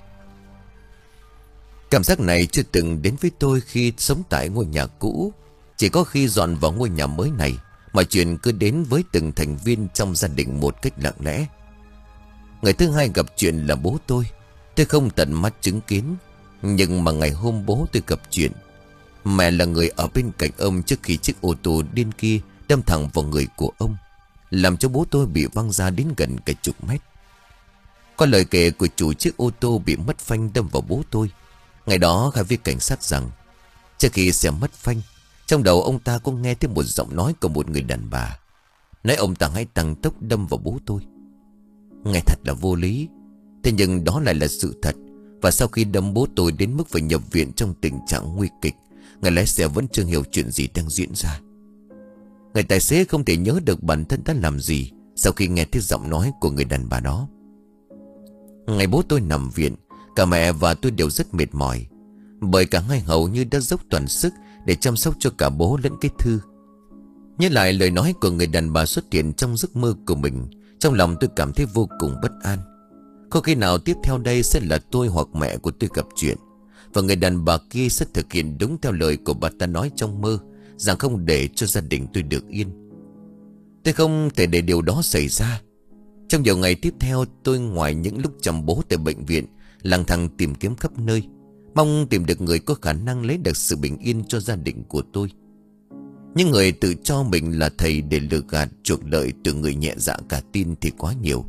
Cảm giác này chưa từng đến với tôi khi sống tại ngôi nhà cũ. Chỉ có khi dọn vào ngôi nhà mới này mà chuyện cứ đến với từng thành viên trong gia đình một cách lặng lẽ. Người thứ hai gặp chuyện là bố tôi. Tôi không tận mắt chứng kiến, nhưng mà ngày hôm bố tôi gặp chuyện, mẹ là người ở bên cạnh ông trước khi chiếc ô tô điên kia đâm thẳng vào người của ông, làm cho bố tôi bị văng ra đến gần cả chục mét. Qua lời kể của chủ chiếc ô tô bị mất phanh đâm vào bố tôi, ngày đó khai với cảnh sát rằng trước khi xe mất phanh, trong đầu ông ta có nghe thấy một giọng nói của một người đàn bà nói ông ta hãy tăng tốc đâm vào bố tôi. Nghe thật là vô lý, thế nhưng đó lại là sự thật. Và sau khi đâm bố tôi đến mức phải nhập viện trong tình trạng nguy kịch, người lái xe vẫn chưa hiểu chuyện gì đang diễn ra. Người tài xế không thể nhớ được bản thân đã làm gì sau khi nghe thấy giọng nói của người đàn bà đó. Ngày bố tôi nằm viện, cả mẹ và tôi đều rất mệt mỏi, bởi cả hai hầu như đã dốc toàn sức để chăm sóc cho cả bố lẫn cái Thư. Nhớ lại lời nói của người đàn bà xuất hiện trong giấc mơ của mình, trong lòng tôi cảm thấy vô cùng bất an. Có khi nào tiếp theo đây sẽ là tôi hoặc mẹ của tôi gặp chuyện, và người đàn bà kia sẽ thực hiện đúng theo lời của bà ta nói trong mơ, rằng không để cho gia đình tôi được yên. Tôi không thể để điều đó xảy ra. Trong nhiều ngày tiếp theo, tôi ngoài những lúc chăm bố tại bệnh viện, lang thang tìm kiếm khắp nơi, mong tìm được người có khả năng lấy được sự bình yên cho gia đình của tôi. Những người tự cho mình là thầy để lừa gạt chuộc lợi từ người nhẹ dạ cả tin thì quá nhiều.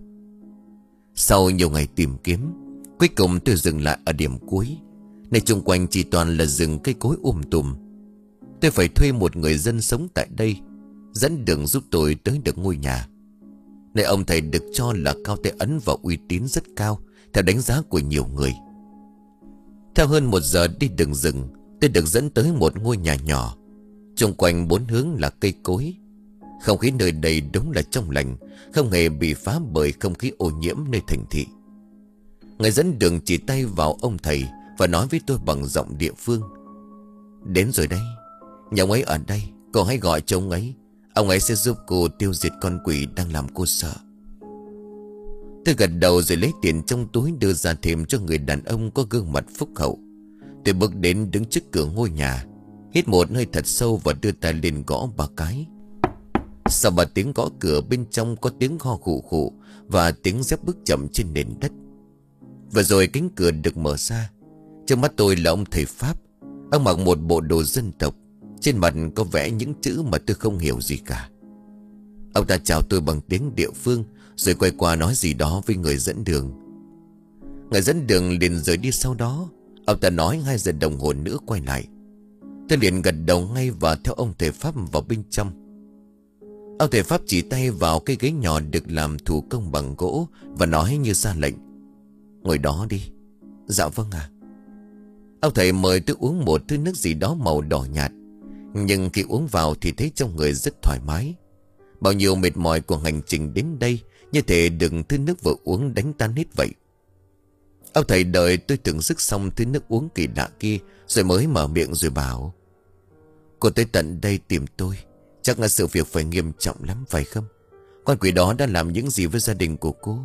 Sau nhiều ngày tìm kiếm, cuối cùng tôi dừng lại ở điểm cuối. Nơi xung quanh chỉ toàn là rừng cây cối um tùm. Tôi phải thuê một người dân sống tại đây dẫn đường giúp tôi tới được ngôi nhà. Nơi ông thầy được cho là cao tay ấn và uy tín rất cao theo đánh giá của nhiều người. Theo hơn một giờ đi đường rừng, tôi được dẫn tới một ngôi nhà nhỏ. Xung quanh bốn hướng là cây cối. Không khí nơi đây đúng là trong lành, không hề bị phá bởi không khí ô nhiễm nơi thành thị. Người dẫn đường chỉ tay vào ông thầy và nói với tôi bằng giọng địa phương: "Đến rồi đây, nhà ông ấy ở đây, cô hãy gọi cho ông ấy. Ông ấy sẽ giúp cô tiêu diệt con quỷ đang làm cô sợ." Tôi gật đầu rồi lấy tiền trong túi đưa ra thêm cho người đàn ông có gương mặt phúc hậu. Tôi bước đến đứng trước cửa ngôi nhà, hít một hơi thật sâu và đưa tay lên gõ ba cái. Sau ba tiếng gõ cửa, bên trong có tiếng ho khụ khụ và tiếng dép bước chậm trên nền đất. Vừa rồi cánh cửa được mở ra. Trước mắt tôi là ông thầy Pháp. Ông mặc một bộ đồ dân tộc, trên mặt có vẽ những chữ mà tôi không hiểu gì cả. Ông ta chào tôi bằng tiếng địa phương, rồi quay qua nói gì đó với người dẫn đường. Người dẫn đường liền rời đi. Sau đó ông ta nói hai giờ đồng hồ nữa quay lại. Tôi liền gật đầu ngay và theo ông thầy Pháp vào bên trong. Ông thầy Pháp chỉ tay vào cái ghế nhỏ được làm thủ công bằng gỗ và nói như ra lệnh: "Ngồi đó đi." "Dạ vâng ạ." Ông thầy mời tôi uống một thứ nước gì đó màu đỏ nhạt. Nhưng khi uống vào thì thấy trong người rất thoải mái. Bao nhiêu mệt mỏi của hành trình đến đây như thể được thứ nước vừa uống đánh tan hết vậy. Ông thầy đợi tôi thưởng thức xong thứ nước uống kỳ lạ kia, rồi mới mở miệng rồi bảo: "Cô tới tận đây tìm tôi, chắc là sự việc phải nghiêm trọng lắm phải không? Con quỷ đó đã làm những gì với gia đình của cô?"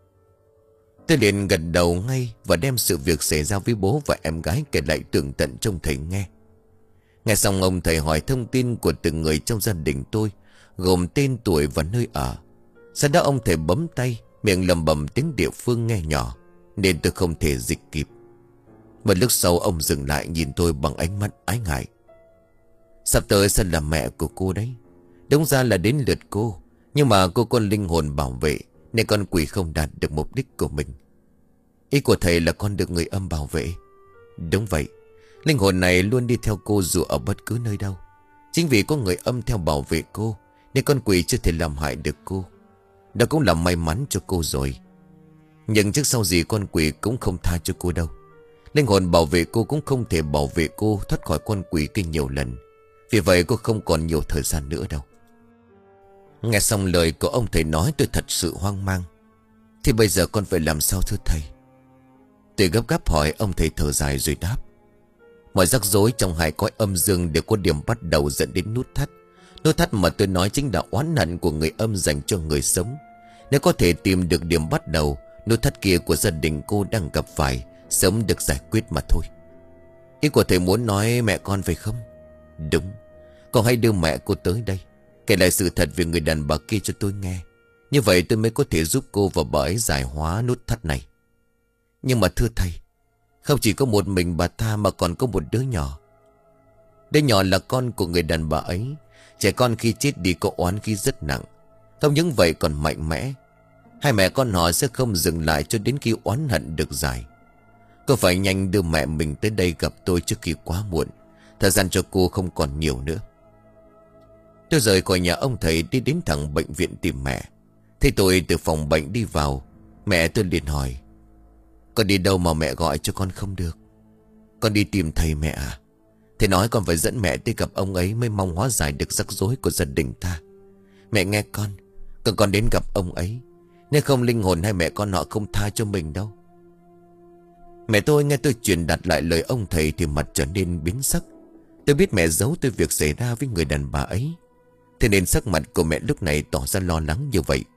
Tôi liền gật đầu ngay và đem sự việc xảy ra với bố và em gái kể lại tường tận cho thầy nghe. Nghe xong, ông thầy hỏi thông tin của từng người trong gia đình tôi, gồm tên, tuổi và nơi ở. Sau đó ông thầy bấm tay, miệng lầm bầm tiếng địa phương nghe nhỏ, nên tôi không thể dịch kịp. Một lúc sau ông dừng lại nhìn tôi bằng ánh mắt ái ngại: "Sắp tới sẽ là mẹ của cô đấy. Đúng ra là đến lượt cô, nhưng mà cô con linh hồn bảo vệ, nên con quỷ không đạt được mục đích của mình." "Ý của thầy là con được người âm bảo vệ?" "Đúng vậy. Linh hồn này luôn đi theo cô dù ở bất cứ nơi đâu. Chính vì có người âm theo bảo vệ cô, nên con quỷ chưa thể làm hại được cô. Đó cũng là may mắn cho cô rồi. Nhưng trước sau gì con quỷ cũng không tha cho cô đâu. Linh hồn bảo vệ cô cũng không thể bảo vệ cô thoát khỏi con quỷ kia nhiều lần. Vì vậy cô không còn nhiều thời gian nữa đâu." Nghe xong lời của ông thầy nói, tôi thật sự hoang mang. "Thì bây giờ con phải làm sao thưa thầy?" Tôi gấp gáp hỏi. Ông thầy thở dài rồi đáp: "Mọi rắc rối trong hai cõi âm dương đều có điểm bắt đầu dẫn đến nút thắt. Nút thắt mà tôi nói chính là oán hận của người âm dành cho người sống. Nếu có thể tìm được điểm bắt đầu, nút thắt kia của gia đình cô đang gặp phải sớm được giải quyết mà thôi." "Ý của thầy muốn nói mẹ con phải không?" "Đúng. Con hãy đưa mẹ cô tới đây, kể lại sự thật về người đàn bà kia cho tôi nghe. Như vậy tôi mới có thể giúp cô và bà ấy giải hóa nút thắt này." "Nhưng mà thưa thầy, không chỉ có một mình bà ta mà còn có một đứa nhỏ. Đứa nhỏ là con của người đàn bà ấy. Trẻ con khi chết đi có oán khí rất nặng. Không những vậy còn mạnh mẽ. Hai mẹ con họ sẽ không dừng lại cho đến khi oán hận được giải. Cô phải nhanh đưa mẹ mình tới đây gặp tôi trước khi quá muộn. Thời gian cho cô không còn nhiều nữa." Tôi rời khỏi nhà ông thầy đi đến thẳng bệnh viện tìm mẹ. Thấy tôi từ phòng bệnh đi vào, mẹ tôi liền hỏi: "Con đi đâu mà mẹ gọi cho con không được?" "Con đi tìm thầy mẹ à? Thầy nói con phải dẫn mẹ tới gặp ông ấy mới mong hóa giải được rắc rối của gia đình ta. Mẹ nghe con, con còn đến gặp ông ấy. Nếu không linh hồn hai mẹ con họ không tha cho mình đâu." Mẹ tôi nghe tôi truyền đạt lại lời ông thầy thì mặt trở nên biến sắc. Tôi biết mẹ giấu tôi việc xảy ra với người đàn bà ấy, thế nên sắc mặt của mẹ lúc này tỏ ra lo lắng như vậy.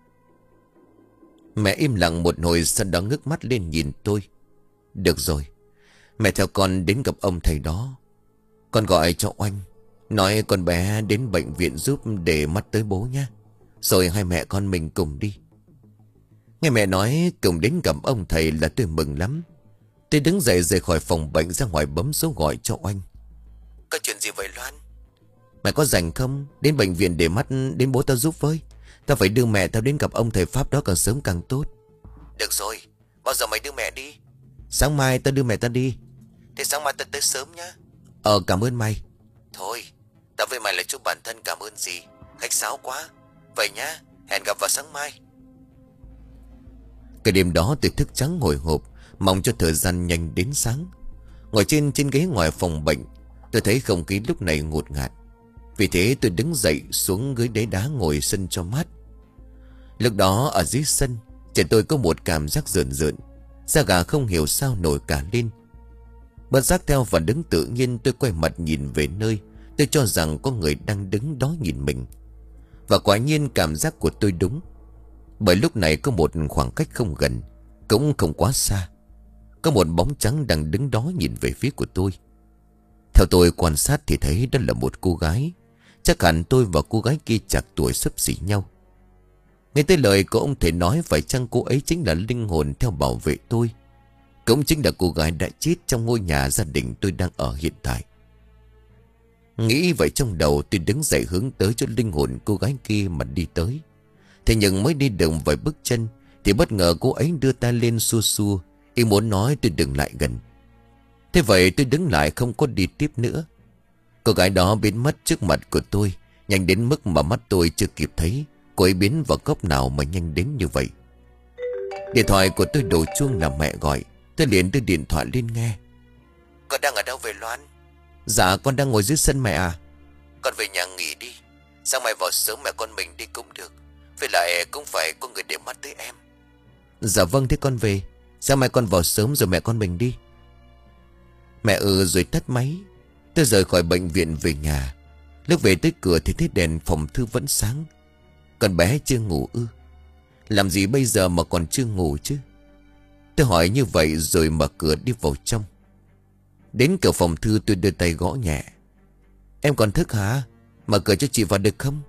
Mẹ im lặng một hồi, sau đó ngước mắt lên nhìn tôi. "Được rồi, mẹ theo con đến gặp ông thầy đó. Con gọi cho Oanh, nói con bé đến bệnh viện giúp để mắt tới bố nhé. Rồi hai mẹ con mình cùng đi." Nghe mẹ nói cùng đến gặp ông thầy là tôi mừng lắm. Tôi đứng dậy rời khỏi phòng bệnh ra ngoài bấm số gọi cho Oanh. "Có chuyện gì vậy Loan?" "Mẹ có rảnh không? Đến bệnh viện để mắt đến bố tao giúp với. Tao phải đưa mẹ tao đến gặp ông thầy Pháp đó càng sớm càng tốt." "Được rồi, bao giờ mày đưa mẹ đi?" "Sáng mai tao đưa mẹ tao đi." "Thế sáng mai tao tới sớm nhá." "Ờ, cảm ơn mày." "Thôi, tao với mày là chúc bản thân cảm ơn gì, khách sáo quá. Vậy nhá, hẹn gặp vào sáng mai." Cái đêm đó tôi thức trắng hồi hộp, mong cho thời gian nhanh đến sáng. Ngồi trên trên ghế ngoài phòng bệnh, tôi thấy không khí lúc này ngột ngạt. Vì thế tôi đứng dậy xuống ghế đế đá ngồi sân cho mát. Lúc đó ở dưới sân, trẻ tôi có một cảm giác rợn rợn, da gà không hiểu sao nổi cả lên. Bất giác theo và đứng tự nhiên, tôi quay mặt nhìn về nơi tôi cho rằng có người đang đứng đó nhìn mình. Và quả nhiên cảm giác của tôi đúng. Bởi lúc này có một khoảng cách không gần, cũng không quá xa. Có một bóng trắng đang đứng đó nhìn về phía của tôi. Theo tôi quan sát thì thấy đó là một cô gái. Chắc hẳn tôi và cô gái kia chạc tuổi xấp xỉ nhau. Nghe tới lời của ông thầy nói, phải chăng cô ấy chính là linh hồn theo bảo vệ tôi, cũng chính là cô gái đã chết trong ngôi nhà gia đình tôi đang ở hiện tại. Nghĩ vậy trong đầu, tôi đứng dậy hướng tới chỗ linh hồn cô gái kia mà đi tới. Thế nhưng mới đi được vài bước chân thì bất ngờ cô ấy đưa tay lên xua xua, ý muốn nói tôi đừng lại gần. Thế vậy tôi đứng lại không có đi tiếp nữa. Cô gái đó biến mất trước mặt của tôi, nhanh đến mức mà mắt tôi chưa kịp thấy cô ấy biến vào góc nào mà nhanh đến như vậy. Điện thoại của tôi đổ chuông là mẹ gọi. Tôi liền đưa điện thoại lên nghe. Con đang ở đâu vậy Loan? Dạ con đang ngồi dưới sân mẹ à. Con về nhà nghỉ đi, sáng mai vào sớm mẹ con mình đi cũng được. Với lại cũng phải có người để mắt tới em. Dạ vâng, thế con về. Sáng mai con vào sớm rồi mẹ con mình đi. Mẹ ừ rồi tắt máy. Tôi rời khỏi bệnh viện về nhà. Lúc về tới cửa thì thấy đèn phòng thư vẫn sáng. Con bé chưa ngủ ư? Làm gì bây giờ mà còn chưa ngủ chứ? Tôi hỏi như vậy rồi mở cửa đi vào trong. Đến cửa phòng thư tôi đưa tay gõ nhẹ. Em còn thức hả? Mở cửa cho chị vào được không?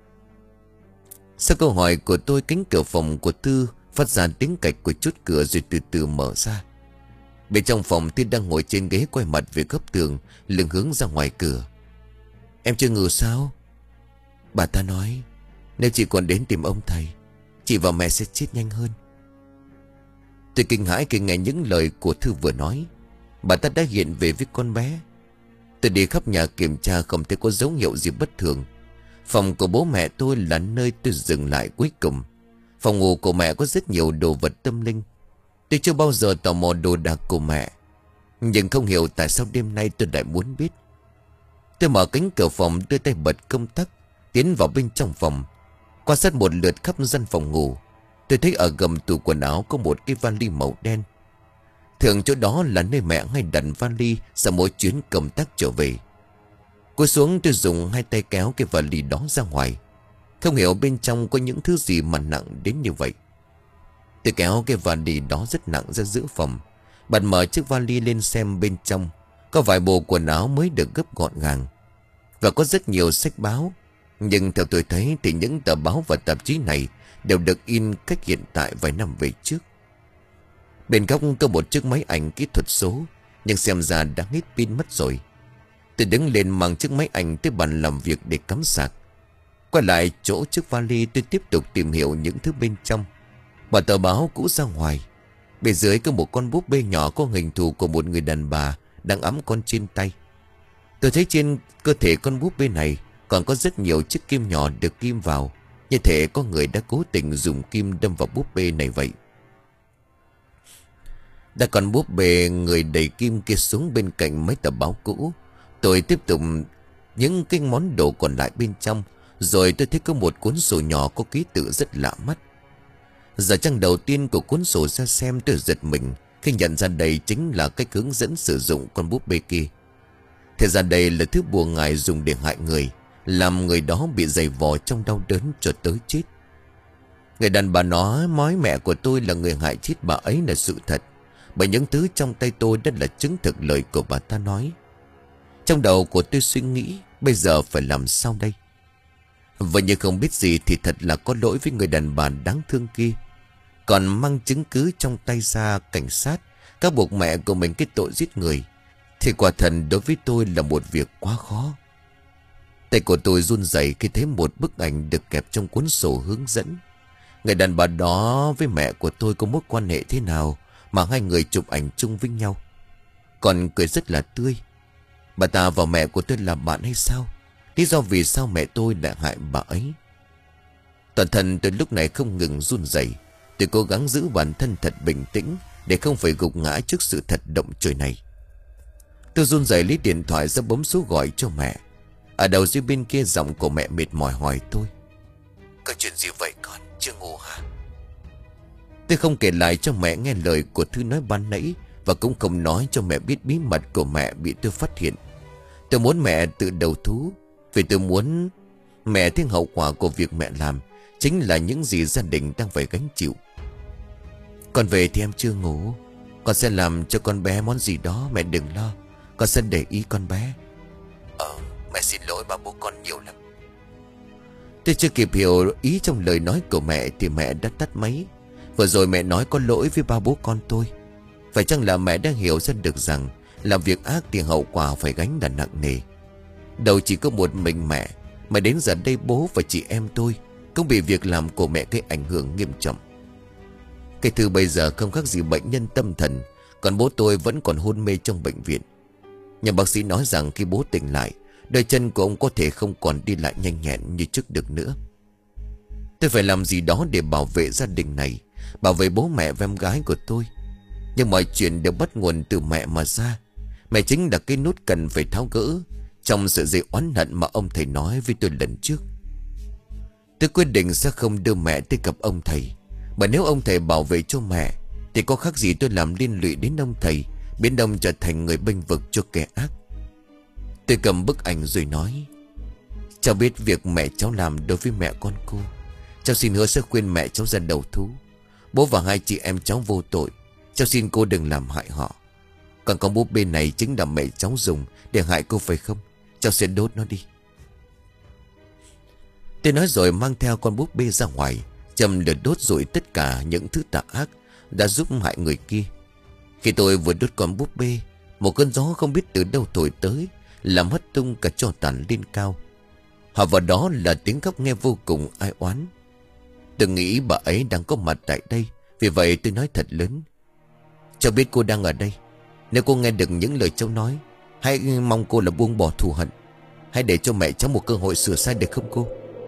Sau câu hỏi của tôi, cánh cửa phòng của Thư phát ra tiếng cạch của chốt cửa rồi từ từ mở ra. Bên trong phòng Thư đang ngồi trên ghế quay mặt về góc tường, lưng hướng ra ngoài cửa. Em chưa ngủ sao? Bà ta nói nếu chị còn đến tìm ông thầy, chị và mẹ sẽ chết nhanh hơn. Tôi kinh hãi khi nghe những lời của Thư vừa nói. Bà ta đã hiện về với con bé. Tôi đi khắp nhà kiểm tra không thấy có dấu hiệu gì bất thường. Phòng của bố mẹ tôi là nơi tôi dừng lại cuối cùng. Phòng ngủ của mẹ có rất nhiều đồ vật tâm linh. Tôi chưa bao giờ tò mò đồ đạc của mẹ, nhưng không hiểu tại sao đêm nay tôi lại muốn biết. Tôi mở cánh cửa phòng, đưa tay bật công tắc, tiến vào bên trong phòng. Quan sát một lượt khắp gian phòng ngủ, tôi thấy ở gầm tủ quần áo có một cái vali màu đen. Thường chỗ đó là nơi mẹ hay đặt vali sau mỗi chuyến công tác trở về. Cúi xuống tôi dùng hai tay kéo cái vali đó ra ngoài. Không hiểu bên trong có những thứ gì mà nặng đến như vậy. Tôi kéo cái vali đó rất nặng ra giữa phòng. Bật mở chiếc vali lên xem bên trong có vài bộ quần áo mới được gấp gọn gàng, và có rất nhiều sách báo. Nhưng theo tôi thấy thì những tờ báo và tạp chí này đều được in cách hiện tại vài năm về trước. Bên góc có một chiếc máy ảnh kỹ thuật số, nhưng xem ra đã hết pin mất rồi. Tôi đứng lên mang chiếc máy ảnh tới bàn làm việc để cắm sạc. Quay lại chỗ chiếc vali, tôi tiếp tục tìm hiểu những thứ bên trong. Bỏ tờ báo cũ ra ngoài. Bên dưới có một con búp bê nhỏ có hình thù của một người đàn bà đang ẵm con trên tay. Tôi thấy trên cơ thể con búp bê này còn có rất nhiều chiếc kim nhỏ được kim vào, như thể có người đã cố tình dùng kim đâm vào búp bê này vậy. Đã còn búp bê người đẩy kim kia xuống bên cạnh mấy tờ báo cũ. Tôi tiếp tục những cái món đồ còn lại bên trong. Rồi tôi thấy có một cuốn sổ nhỏ có ký tự rất lạ mắt. Giờ trang đầu tiên của cuốn sổ ra xem, tôi giật mình khi nhận ra đây chính là cách hướng dẫn sử dụng con búp bê kia. Thế ra đây là thứ bùa ngải dùng để hại người, làm người đó bị dày vò trong đau đớn cho tới chết. Người đàn bà nói mói mẹ của tôi là người hại chết bà ấy là sự thật, bởi những thứ trong tay tôi đã là chứng thực lời của bà ta nói. Trong đầu của tôi suy nghĩ bây giờ phải làm sao đây. Vậy nhưng không biết gì thì thật là có lỗi với người đàn bà đáng thương kia. Còn mang chứng cứ trong tay ra cảnh sát các buộc mẹ của mình cái tội giết người, thì quả thật đối với tôi là một việc quá khó. Tay của tôi run rẩy khi thấy một bức ảnh được kẹp trong cuốn sổ hướng dẫn. Người đàn bà đó với mẹ của tôi có mối quan hệ thế nào mà hai người chụp ảnh chung với nhau, còn cười rất là tươi. Bà ta và mẹ của tôi là bạn hay sao? Lý do vì sao mẹ tôi lại hại bà ấy? Toàn thân tôi lúc này không ngừng run rẩy. Tôi cố gắng giữ bản thân thật bình tĩnh để không phải gục ngã trước sự thật động trời này. Tôi run rẩy lấy điện thoại ra bấm số gọi cho mẹ. Ở đầu dưới bên kia giọng của mẹ mệt mỏi hỏi tôi: có chuyện gì vậy con, chưa ngủ hả? Tôi không kể lại cho mẹ nghe lời của Thư nói ban nãy, và cũng không nói cho mẹ biết bí mật của mẹ bị tôi phát hiện. Tôi muốn mẹ tự đầu thú, vì tôi muốn mẹ thấy hậu quả của việc mẹ làm chính là những gì gia đình đang phải gánh chịu. Con về thì em chưa ngủ. Con sẽ làm cho con bé món gì đó, mẹ đừng lo. Con sẽ để ý con bé. Ờ, mẹ xin lỗi bà bố con nhiều lắm. Tôi chưa kịp hiểu ý trong lời nói của mẹ thì mẹ đã tắt máy. Vừa rồi mẹ nói có lỗi với ba bố con tôi. Phải chăng là mẹ đã hiểu ra được rằng làm việc ác thì hậu quả phải gánh là nặng nề. Đâu chỉ có một mình mẹ, mà đến giờ đây bố và chị em tôi cũng bị việc làm của mẹ gây ảnh hưởng nghiêm trọng. Cái Thư bây giờ không khác gì bệnh nhân tâm thần, còn bố tôi vẫn còn hôn mê trong bệnh viện. Nhưng bác sĩ nói rằng khi bố tỉnh lại, đôi chân của ông có thể không còn đi lại nhanh nhẹn như trước được nữa. Tôi phải làm gì đó để bảo vệ gia đình này, bảo vệ bố mẹ và em gái của tôi. Nhưng mọi chuyện đều bắt nguồn từ mẹ mà ra. Mẹ chính là cái nút cần phải tháo gỡ trong sự dây oán hận mà ông thầy nói với tôi lần trước. Tôi quyết định sẽ không đưa mẹ tới gặp ông thầy, bởi nếu ông thầy bảo vệ cho mẹ thì có khác gì tôi làm liên lụy đến ông thầy, biến ông trở thành người bênh vực cho kẻ ác. Tôi cầm bức ảnh rồi nói: cháu biết việc mẹ cháu làm đối với mẹ con cô. Cháu xin hứa sẽ khuyên mẹ cháu ra đầu thú. Bố và hai chị em cháu vô tội, cháu xin cô đừng làm hại họ. Còn con búp bê này chính là mẹ cháu dùng để hại cô phải không? Cháu sẽ đốt nó đi. Tôi nói rồi mang theo con búp bê ra ngoài, châm lửa đốt rụi tất cả những thứ tà ác đã giúp hại người kia. Khi tôi vừa đốt con búp bê, một cơn gió không biết từ đâu thổi tới, làm hất tung cả tro tàn lên cao. Hòa vào đó là tiếng khóc nghe vô cùng ai oán. Tôi nghĩ bà ấy đang có mặt tại đây, vì vậy tôi nói thật lớn: cháu biết cô đang ở đây. Nếu cô nghe được những lời cháu nói, hãy mong cô là buông bỏ thù hận. Hãy để cho mẹ cháu một cơ hội sửa sai được không cô?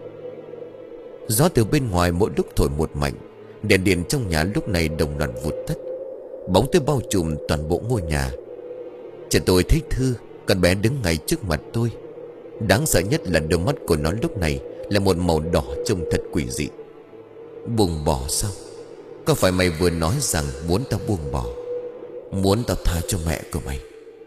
Gió từ bên ngoài mỗi lúc thổi một mạnh, đèn điện trong nhà lúc này đồng loạt vụt tắt. Bóng tối bao trùm toàn bộ ngôi nhà. Chờ tôi thấy Thư, con bé đứng ngay trước mặt tôi. Đáng sợ nhất là đôi mắt của nó lúc này là một màu đỏ trông thật quỷ dị. Buông bỏ sao? Có phải mày vừa nói rằng muốn tao buông bỏ, muốn tao tha cho mẹ của mày?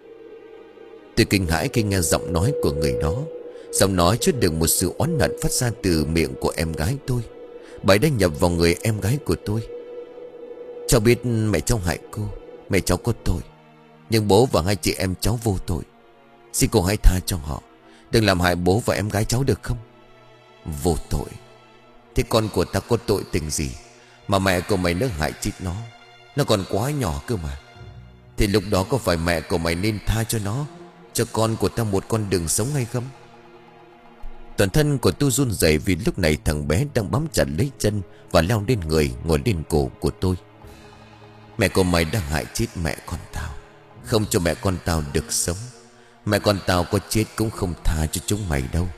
Tôi kinh hãi khi nghe giọng nói của người đó. Giọng nói chứa đựng một sự oán hận phát ra từ miệng của em gái tôi. Bà ấy đã nhập vào người em gái của tôi. Cháu biết mẹ cháu hại cô, mẹ cháu có tội, nhưng bố và hai chị em cháu vô tội. Xin cô hãy tha cho họ, đừng làm hại bố và em gái cháu được không? Vô tội? Thế con của ta có tội tình gì mà mẹ của mày nỡ hại chết nó? Nó còn quá nhỏ cơ mà. Thì lúc đó có phải mẹ của mày nên tha cho nó, cho con của ta một con đường sống hay không? Toàn thân của tôi run rẩy vì lúc này thằng bé đang bám chặt lấy chân và leo lên người, ngồi lên cổ của tôi. Mẹ của mày đang hại chết mẹ con tao, không cho mẹ con tao được sống. Mẹ con tao có chết cũng không tha cho chúng mày đâu.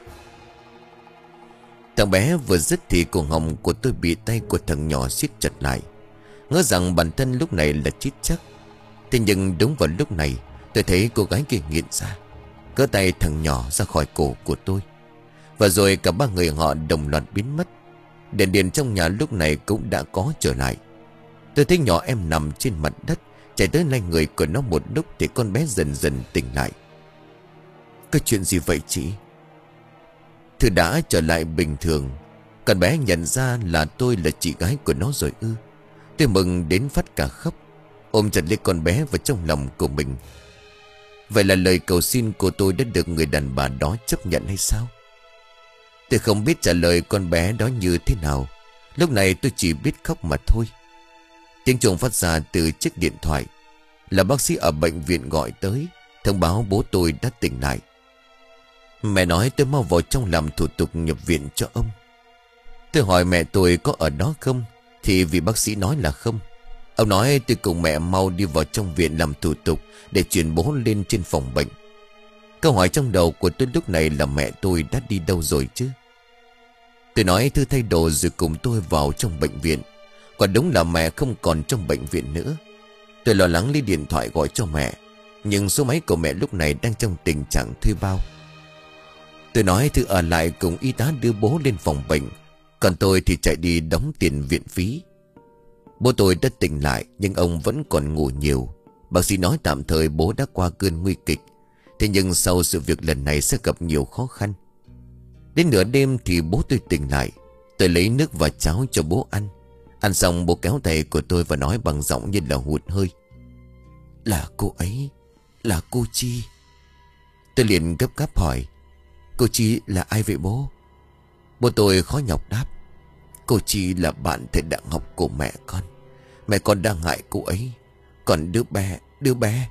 Thằng bé vừa dứt thì cổ họng của tôi bị tay của thằng nhỏ siết chặt lại, ngỡ rằng bản thân lúc này là chết chắc. Thế nhưng đúng vào lúc này tôi thấy cô gái kia nghiện ra, cỡ tay thằng nhỏ ra khỏi cổ của tôi. Và rồi cả ba người họ đồng loạt biến mất. Đèn điện trong nhà lúc này cũng đã có trở lại. Tôi thấy nhỏ em nằm trên mặt đất, chạy tới lay người của nó một lúc thì con bé dần dần tỉnh lại. Cái chuyện gì vậy chị? Thư đã trở lại bình thường. Con bé nhận ra là tôi là chị gái của nó rồi ư? Tôi mừng đến phát cả khóc, ôm chặt lấy con bé vào trong lòng của mình. Vậy là lời cầu xin của tôi đã được người đàn bà đó chấp nhận hay sao? Tôi không biết trả lời con bé đó như thế nào. Lúc này tôi chỉ biết khóc mà thôi. Tiếng chuông phát ra từ chiếc điện thoại. Là bác sĩ ở bệnh viện gọi tới, thông báo bố tôi đã tỉnh lại. Mẹ nói tôi mau vào trong làm thủ tục nhập viện cho ông. Tôi hỏi mẹ tôi có ở đó không, thì vì bác sĩ nói là không. Ông nói tôi cùng mẹ mau đi vào trong viện làm thủ tục để chuyển bố lên trên phòng bệnh. Câu hỏi trong đầu của tôi lúc này là mẹ tôi đã đi đâu rồi chứ? Tôi nói Thư thay đồ rồi cùng tôi vào trong bệnh viện. Còn đúng là mẹ không còn trong bệnh viện nữa. Tôi lo lắng lấy điện thoại gọi cho mẹ, nhưng số máy của mẹ lúc này đang trong tình trạng thuê bao. Tôi nói Thư ở lại cùng y tá đưa bố lên phòng bệnh, còn tôi thì chạy đi đóng tiền viện phí. Bố tôi đã tỉnh lại nhưng ông vẫn còn ngủ nhiều. Bác sĩ nói tạm thời bố đã qua cơn nguy kịch. Thế nhưng sau sự việc lần này sẽ gặp nhiều khó khăn. Đến nửa đêm thì bố tôi tỉnh lại. Tôi lấy nước và cháo cho bố ăn. Ăn xong bố kéo tay của tôi và nói bằng giọng như là hụt hơi: Là cô ấy, là cô Chi. Tôi liền gấp gáp hỏi: Cô Chi là ai vậy bố? Bố tôi khó nhọc đáp: Cô Chi là bạn thầy đại học của mẹ con. Mẹ con đang hại cô ấy. Còn đứa bé, đứa bé.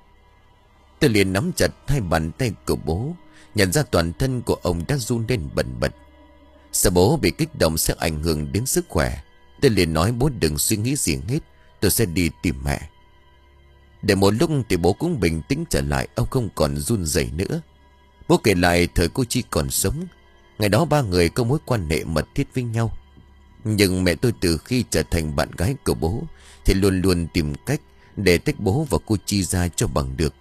Tôi liền nắm chặt hai bàn tay của bố, nhận ra toàn thân của ông đã run lên bần bật. Sợ bố bị kích động sẽ ảnh hưởng đến sức khỏe, tôi liền nói bố đừng suy nghĩ gì hết, tôi sẽ đi tìm mẹ. Để một lúc thì bố cũng bình tĩnh trở lại, ông không còn run rẩy nữa. Bố kể lại thời cô Chi còn sống, ngày đó ba người có mối quan hệ mật thiết với nhau. Nhưng mẹ tôi từ khi trở thành bạn gái của bố thì luôn luôn tìm cách để tách bố và cô Chi ra cho bằng được.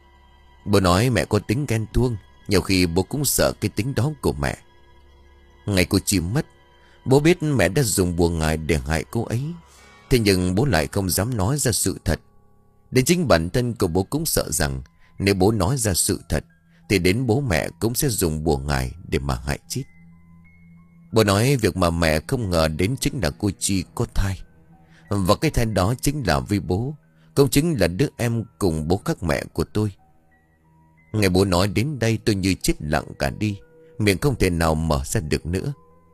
Bố nói mẹ có tính ghen tuông, nhiều khi bố cũng sợ cái tính đó của mẹ. Ngày cô Chi mất, bố biết mẹ đã dùng bùa ngải để hại cô ấy. Thế nhưng bố lại không dám nói ra sự thật. Đến chính bản thân của bố cũng sợ rằng nếu bố nói ra sự thật thì đến bố mẹ cũng sẽ dùng bùa ngải để mà hại chết. Bố nói việc mà mẹ không ngờ đến chính là cô Chi có thai. Và cái thai đó chính là vì bố, cũng chính là đứa em cùng bố khác mẹ của tôi. Ngày bố nói đến đây tôi như chết lặng cả đi, miệng không thể nào mở ra được nữa.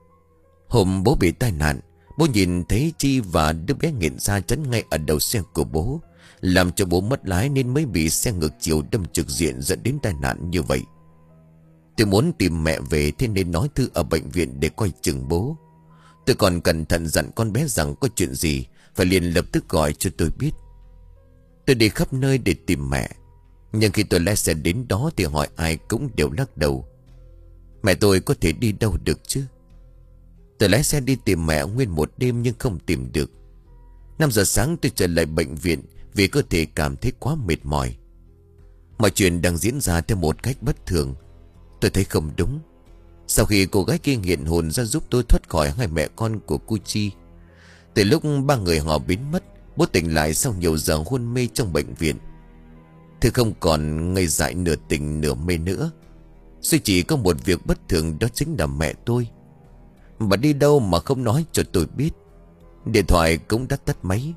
Hôm bố bị tai nạn, bố nhìn thấy Chi và đứa bé nghiện ra chắn ngay ở đầu xe của bố, làm cho bố mất lái nên mới bị xe ngược chiều đâm trực diện dẫn đến tai nạn như vậy. Tôi muốn tìm mẹ về, thế nên nói thư ở bệnh viện để coi chừng bố. Tôi còn cẩn thận dặn con bé rằng có chuyện gì phải liền lập tức gọi cho tôi biết. Tôi đi khắp nơi để tìm mẹ, nhưng khi tôi lái xe đến đó thì hỏi ai cũng đều lắc đầu. Mẹ tôi có thể đi đâu được chứ? Tôi lái xe đi tìm mẹ nguyên một đêm nhưng không tìm được. Năm giờ sáng tôi trở lại bệnh viện vì cơ thể cảm thấy quá mệt mỏi. Mọi chuyện đang diễn ra theo một cách bất thường. Tôi thấy không đúng. Sau khi cô gái kia hiện hồn ra giúp tôi thoát khỏi hai mẹ con của cô Chi, từ lúc ba người họ biến mất, bố tỉnh lại sau nhiều giờ hôn mê trong bệnh viện. Tôi không còn ngây dại nửa tỉnh nửa mê nữa. Duy chỉ có một việc bất thường, đó chính là mẹ tôi. Bà đi đâu mà không nói cho tôi biết. Điện thoại cũng đã tắt máy.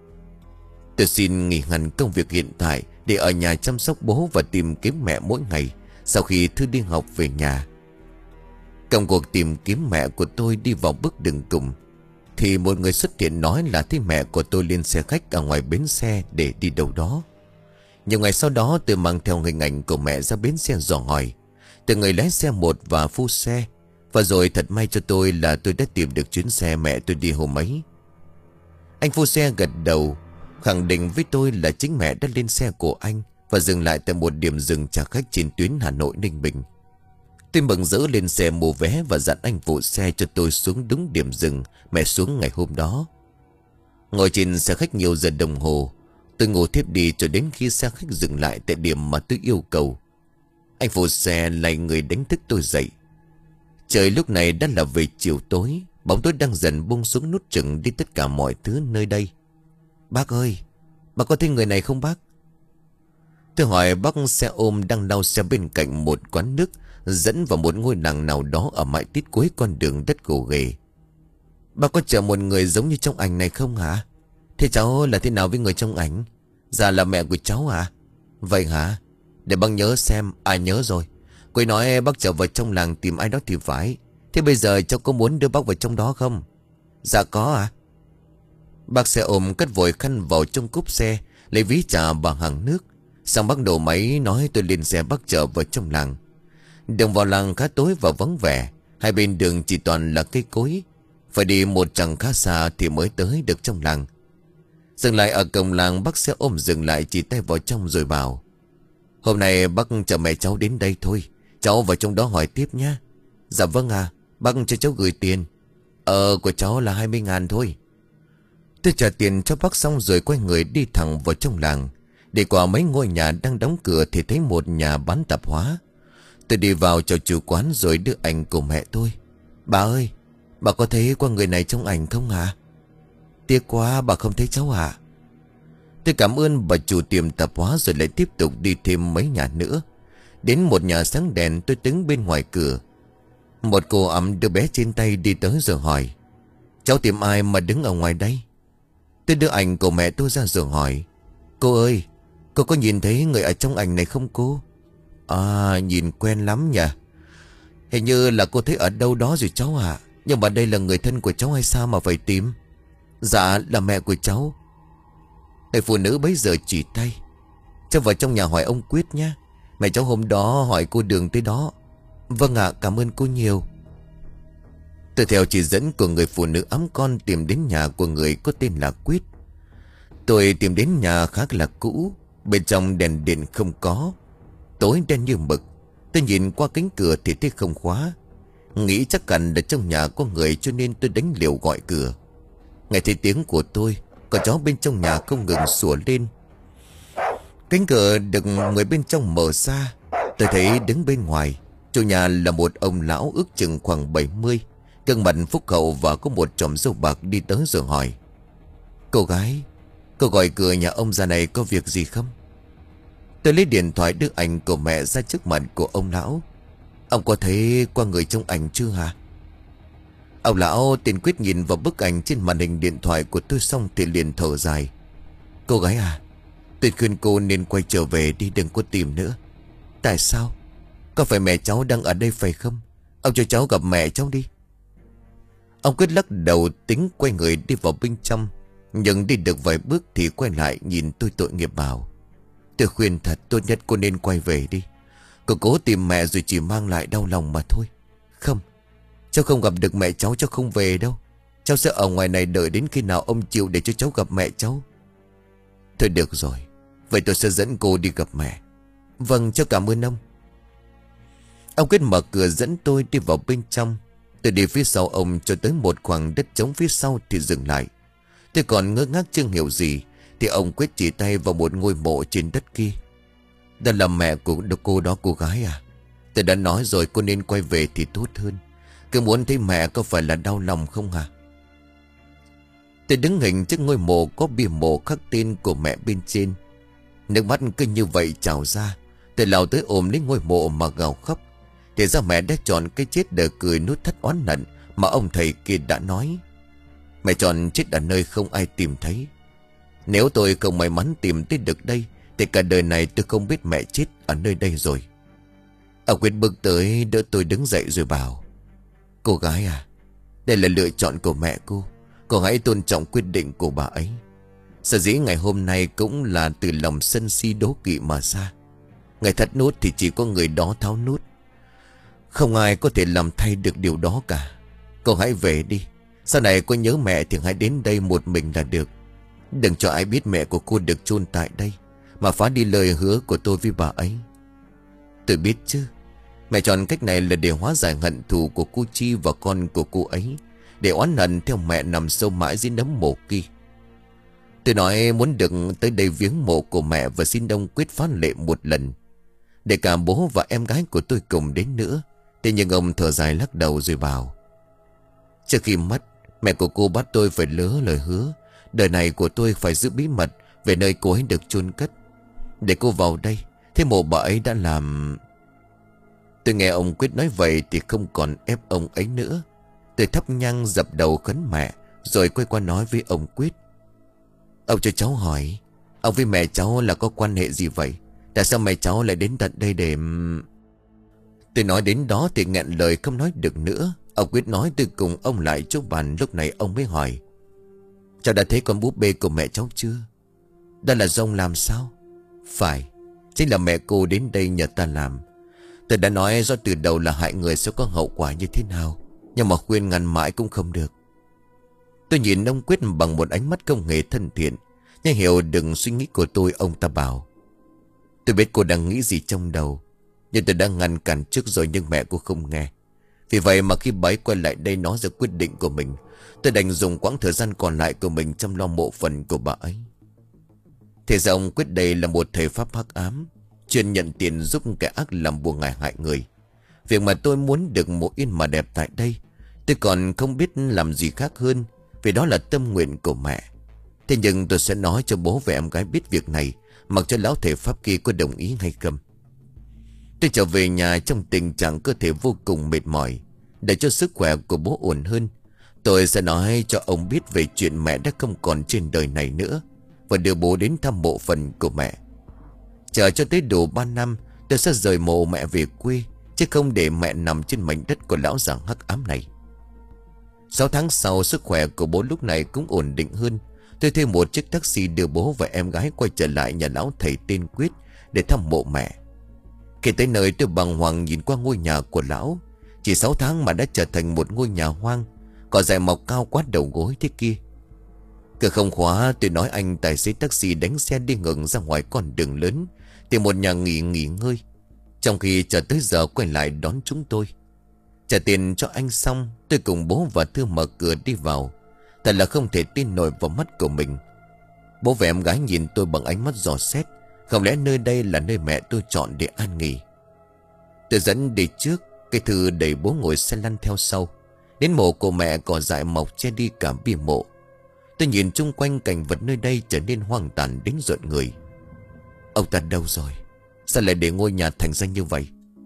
Tôi xin nghỉ hẳn công việc hiện tại để ở nhà chăm sóc bố và tìm kiếm mẹ mỗi ngày sau khi Thư đi học về nhà. Trong cuộc tìm kiếm mẹ của tôi đi vào bước đường cùng thì một người xuất hiện nói là thấy mẹ của tôi lên xe khách ở ngoài bến xe để đi đâu đó. Nhiều ngày sau đó tôi mang theo hình ảnh của mẹ ra bến xe dò hỏi từ người lái xe một và phu xe. Và rồi thật may cho tôi là tôi đã tìm được chuyến xe mẹ tôi đi hôm ấy. Anh phu xe gật đầu, khẳng định với tôi là chính mẹ đã lên xe của anh và dừng lại tại một điểm dừng trả khách trên tuyến Hà Nội Ninh Bình. Tôi mừng rỡ lên xe mua vé và dặn anh phụ xe cho tôi xuống đúng điểm dừng mẹ xuống ngày hôm đó. Ngồi trên xe khách nhiều giờ đồng hồ, tôi ngủ thiếp đi cho đến khi xe khách dừng lại tại điểm mà tôi yêu cầu. Anh phụ xe lại người đánh thức tôi dậy. Trời lúc này đã là về chiều tối, bóng tối đang dần buông xuống nút chừng đi tất cả mọi thứ nơi đây. Bác ơi, bác có thấy người này không bác? Tôi hỏi bác xe ôm đang lau xe bên cạnh một quán nước dẫn vào một ngôi làng nào đó ở mãi tít cuối con đường đất gồ ghề. Bác có chờ một người giống như trong ảnh này không hả? Thế cháu là thế nào với người trong ảnh? Dạ là mẹ của cháu à? Vậy hả? Để bác nhớ xem. À nhớ rồi. Cô ấy nói bác trở vào trong làng tìm ai đó thì phải. Thế bây giờ cháu có muốn đưa bác vào trong đó không? Dạ có à? Bác xe ôm cất vội khăn vào trong cốp xe, lấy ví trà bằng hàng nước. Xong bác đổ máy nói tôi lên xe bác trở vào trong làng. Đường vào làng khá tối và vắng vẻ. Hai bên đường chỉ toàn là cây cối. Phải đi một chặng khá xa thì mới tới được trong làng. Dừng lại ở cổng làng, bác xe ôm dừng lại chỉ tay vào trong rồi bảo: Hôm nay bác chở mẹ cháu đến đây thôi, cháu vào trong đó hỏi tiếp nhé. Dạ vâng à, bác cho cháu gửi tiền. Ờ của cháu là hai mươi ngàn thôi. Tôi trả tiền cho bác xong rồi quay người đi thẳng vào trong làng. Đi qua mấy ngôi nhà đang đóng cửa thì thấy một nhà bán tạp hóa. Tôi đi vào chào chủ quán rồi đưa ảnh của mẹ tôi. Bà ơi, bà có thấy qua người này trong ảnh không hả? Tiếc quá bà không thấy cháu hả? Tôi cảm ơn bà chủ tiệm tạp hóa rồi lại tiếp tục đi thêm mấy nhà nữa. Đến một nhà sáng đèn, tôi đứng bên ngoài cửa. Một cô ẵm đứa bé trên tay đi tới rồi hỏi: Cháu tìm ai mà đứng ở ngoài đây? Tôi đưa ảnh của mẹ tôi ra rồi hỏi: Cô ơi, cô có nhìn thấy người ở trong ảnh này không cô? À, nhìn quen lắm nhỉ. Hình như là cô thấy ở đâu đó rồi cháu ạ. Nhưng mà đây là người thân của cháu hay sao mà phải tìm? Dạ là mẹ của cháu. Người phụ nữ bấy giờ chỉ tay. Cháu vào trong nhà hỏi ông Quyết nhé. Mẹ cháu hôm đó hỏi cô đường tới đó. Vâng ạ, cảm ơn cô nhiều. Tôi theo chỉ dẫn của người phụ nữ ẵm con tìm đến nhà của người có tên là Quyết. Tôi tìm đến nhà khá là cũ. Bên trong đèn điện không có, tối đen như mực. Tôi nhìn qua cánh cửa thì thấy không khóa. Nghĩ chắc hẳn là trong nhà có người, cho nên tôi đánh liều gọi cửa. Nghe thấy tiếng của tôi, con chó bên trong nhà không ngừng sủa lên. Cánh cửa được người bên trong mở ra. Tôi thấy đứng bên ngoài, chủ nhà là một ông lão ước chừng khoảng bảy mươi, gương mặt phúc hậu và có một chòm râu bạc đi tới rồi hỏi: Cô gái, cô gọi cửa nhà ông già này có việc gì không? Tôi lấy điện thoại đưa ảnh của mẹ ra trước mặt của ông lão. Ông có thấy qua người trong ảnh chưa hả? Ông lão tiền Quyết nhìn vào bức ảnh trên màn hình điện thoại của tôi xong thì liền thở dài. Cô gái à, tôi khuyên cô nên quay trở về đi, đừng có tìm nữa. Tại sao? Có phải mẹ cháu đang ở đây phải không? Ông cho cháu gặp mẹ cháu đi. Ông Quyết lắc đầu tính quay người đi vào bên trong. Nhưng đi được vài bước thì quay lại nhìn tôi tội nghiệp bảo: Tôi khuyên thật, tốt nhất cô nên quay về đi. Cô cố tìm mẹ rồi chỉ mang lại đau lòng mà thôi. Không, cháu không gặp được mẹ cháu, cháu không về đâu. Cháu sẽ ở ngoài này đợi đến khi nào ông chịu để cho cháu gặp mẹ cháu. Thôi được rồi, vậy tôi sẽ dẫn cô đi gặp mẹ. Vâng, cháu cảm ơn ông. Ông Quyết mở cửa dẫn tôi đi vào bên trong. Tôi đi phía sau ông cho tới một khoảng đất trống phía sau thì dừng lại. Tôi còn ngơ ngác chưa hiểu gì thì ông Quyết chỉ tay vào một ngôi mộ trên đất kia. Đó là mẹ của cô đó cô gái à? Tôi đã nói rồi, cô nên quay về thì tốt hơn. Cứ muốn thấy mẹ có phải là đau lòng không hả? Tôi đứng hình trước ngôi mộ có bia mộ khắc tên của mẹ bên trên. Nước mắt cứ như vậy trào ra. Tôi lao tới ôm lấy ngôi mộ mà gào khóc. Thì ra mẹ đã chọn cái chết để cười nuốt thắt oán hận mà ông thầy kia đã nói. Mẹ chọn chết ở nơi không ai tìm thấy. Nếu tôi không may mắn tìm tới được đây thì cả đời này tôi không biết mẹ chết ở nơi đây rồi. Ông Quyết bước tới đỡ tôi đứng dậy rồi bảo: Cô gái à, đây là lựa chọn của mẹ cô. Cô hãy tôn trọng quyết định của bà ấy. Sở dĩ ngày hôm nay cũng là từ lòng sân si đố kỵ mà ra. Ngày thắt nút thì chỉ có người đó tháo nút. Không ai có thể làm thay được điều đó cả. Cô hãy về đi. Sau này cô nhớ mẹ thì hãy đến đây một mình là được. Đừng cho ai biết mẹ của cô được chôn tại đây mà phá đi lời hứa của tôi với bà ấy. Tôi biết chứ. Mẹ chọn cách này là để hóa giải hận thù của cô Chi và con của cô ấy, để oán hận theo mẹ nằm sâu mãi dưới nấm mộ kia. Tôi nói muốn được tới đây viếng mộ của mẹ và xin ông Quyết phá lệ một lần, để cả bố và em gái của tôi cùng đến nữa. Thế nhưng ông thở dài lắc đầu rồi bảo: Trước khi mất, mẹ của cô bắt tôi phải lỡ lời hứa đời này của tôi phải giữ bí mật về nơi cô ấy được chôn cất. Để cô vào đây, thế mộ bà ấy đã làm. Tôi nghe ông Quyết nói vậy thì không còn ép ông ấy nữa. Tôi thắp nhang dập đầu khấn mẹ, rồi quay qua nói với ông Quyết: Ông cho cháu hỏi, ông với mẹ cháu là có quan hệ gì vậy? Tại sao mẹ cháu lại đến tận đây để... Tôi nói đến đó thì nghẹn lời không nói được nữa. Ông Quyết nói tôi cùng ông lại chỗ bàn. Lúc này ông mới hỏi: Cháu đã thấy con búp bê của mẹ cháu chưa? Đó là do ông làm sao? Phải, chính là mẹ cô đến đây nhờ ta làm. Tôi đã nói do từ đầu là hại người sẽ có hậu quả như thế nào, nhưng mà khuyên ngăn mãi cũng không được. Tôi nhìn ông Quyết bằng một ánh mắt không hề thân thiện, nhưng hiểu đừng suy nghĩ của tôi. Ông ta bảo: Tôi biết cô đang nghĩ gì trong đầu, nhưng tôi đã ngăn cản trước rồi, nhưng mẹ cô không nghe. Vì vậy mà khi bà ấy quay lại đây nói ra quyết định của mình, tôi đành dùng quãng thời gian còn lại của mình chăm lo mộ phần của bà ấy. Thế ra ông Quyết đây là một thầy pháp hắc ám, chuyên nhận tiền giúp kẻ ác làm buồn ngài hại người. Việc mà tôi muốn được mộ yên mà đẹp tại đây, tôi còn không biết làm gì khác hơn, vì đó là tâm nguyện của mẹ. Thế nhưng tôi sẽ nói cho bố và em gái biết việc này, mặc cho lão thầy pháp kia có đồng ý hay không. Tôi trở về nhà trong tình trạng cơ thể vô cùng mệt mỏi. Để cho sức khỏe của bố ổn hơn, tôi sẽ nói cho ông biết về chuyện mẹ đã không còn trên đời này nữa, và đưa bố đến thăm mộ phần của mẹ. Chờ cho tới đủ ba năm, tôi sẽ rời mộ mẹ về quê, chứ không để mẹ nằm trên mảnh đất của lão già hắc ám này. Sáu tháng sau, sức khỏe của bố lúc này cũng ổn định hơn. Tôi thuê một chiếc taxi đưa bố và em gái quay trở lại nhà lão thầy tên Quyết để thăm mộ mẹ. Khi tới nơi, tôi bàng hoàng nhìn qua ngôi nhà của lão. Chỉ sáu tháng mà đã trở thành một ngôi nhà hoang, cỏ dại mọc cao quá đầu gối thế kia. Cửa không khóa, tôi nói anh tài xế taxi đánh xe đi ngừng ra ngoài con đường lớn, tìm một nhà nghỉ nghỉ ngơi. Trong khi chờ tới giờ quay lại đón chúng tôi. Trả tiền cho anh xong, tôi cùng bố và Thư mở cửa đi vào. Thật là không thể tin nổi vào mắt của mình. Bố và em gái nhìn tôi bằng ánh mắt dò xét. Không lẽ nơi đây là nơi mẹ tôi chọn để an nghỉ? Tôi dẫn đi trước, cái Thư đẩy bố ngồi xe lăn theo sau. Đến mộ của mẹ, cỏ dại mọc che đi cả bia mộ. Tôi nhìn chung quanh, cảnh vật nơi đây trở nên hoang tàn đến rợn người. Ông ta đâu rồi? Sao lại để ngôi nhà thành ra như vậy?